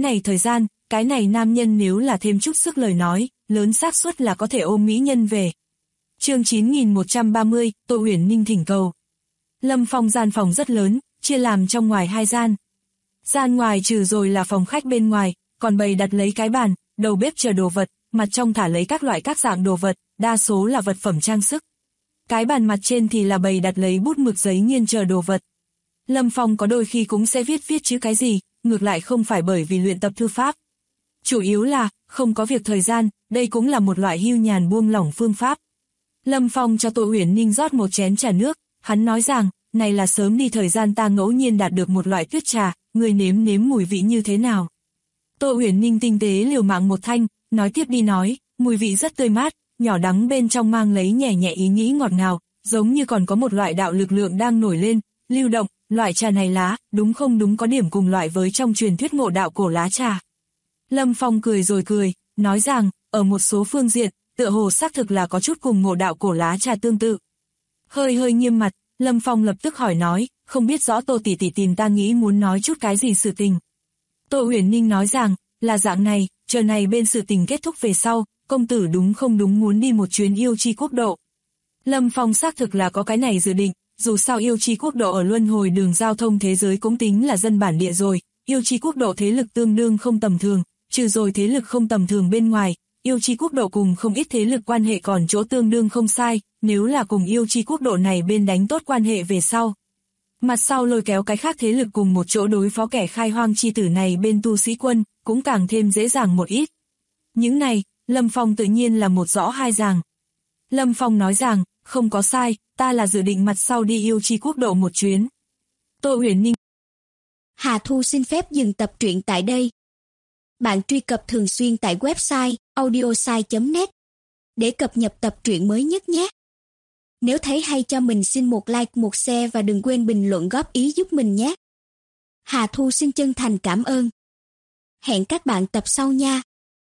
cái này nam nhân nếu là thêm chút sức lời nói, lớn xác suất là có thể ôm mỹ nhân về. Chương 9130, Tô Uyển Ninh thỉnh cầu. Lâm Phong gian phòng rất lớn, chia làm trong ngoài hai gian. Gian ngoài trừ rồi là phòng khách bên ngoài, còn bày đặt lấy cái bàn, đầu bếp chờ đồ vật, mặt trong thả lấy các loại các dạng đồ vật, đa số là vật phẩm trang sức. Cái bàn mặt trên thì là bày đặt lấy bút mực giấy nghiên chờ đồ vật. Lâm Phong có đôi khi cũng sẽ viết chữ cái gì, ngược lại không phải bởi vì luyện tập thư pháp. Chủ yếu là, không có việc thời gian, đây cũng là một loại hưu nhàn buông lỏng phương pháp. Lâm Phong cho Tô Uyển Ninh rót một chén trà nước, hắn nói rằng, này là sớm đi thời gian ta ngẫu nhiên đạt được một loại tuyết trà, người nếm mùi vị như thế nào. Tô Uyển Ninh tinh tế liều mạng một thanh, nói tiếp đi nói, mùi vị rất tươi mát, nhỏ đắng bên trong mang lấy nhẹ nhẹ ý nghĩ ngọt ngào, giống như còn có một loại đạo lực lượng đang nổi lên, lưu động, loại trà này lá, đúng không đúng có điểm cùng loại với trong truyền thuyết ngộ đạo cổ lá trà. Lâm Phong cười rồi cười, nói rằng, ở một số phương diện, tựa hồ xác thực là có chút cùng ngộ đạo cổ lá trà tương tự. Hơi nghiêm mặt, Lâm Phong lập tức hỏi nói, không biết rõ Tô tỷ tỷ tìm ta nghĩ muốn nói chút cái gì sự tình. Tô Uyển Ninh nói rằng, là dạng này, chờ này bên sự tình kết thúc về sau, công tử đúng không đúng muốn đi một chuyến yêu chi quốc độ. Lâm Phong xác thực là có cái này dự định, dù sao yêu chi quốc độ ở luân hồi đường giao thông thế giới cũng tính là dân bản địa rồi, yêu chi quốc độ thế lực tương đương không tầm thường, trừ rồi thế lực không tầm thường bên ngoài, yêu chi quốc độ cùng không ít thế lực quan hệ còn chỗ tương đương không sai, nếu là cùng yêu chi quốc độ này bên đánh tốt quan hệ về sau. Mặt sau lôi kéo cái khác thế lực cùng một chỗ đối phó kẻ khai hoang chi tử này bên tu sĩ quân, cũng càng thêm dễ dàng một ít. Những này, Lâm Phong tự nhiên là một rõ hai ràng. Lâm Phong nói rằng, không có sai, ta là dự định mặt sau đi yêu chi quốc độ một chuyến. Tô Uyển Ninh. Hà Thu xin phép dừng tập truyện tại đây. Bạn truy cập thường xuyên tại website audiosai.net để cập nhật tập truyện mới nhất nhé. Nếu thấy hay cho mình xin một like, một share và đừng quên bình luận góp ý giúp mình nhé. Hà Thu xin chân thành cảm ơn. Hẹn các bạn tập sau nha.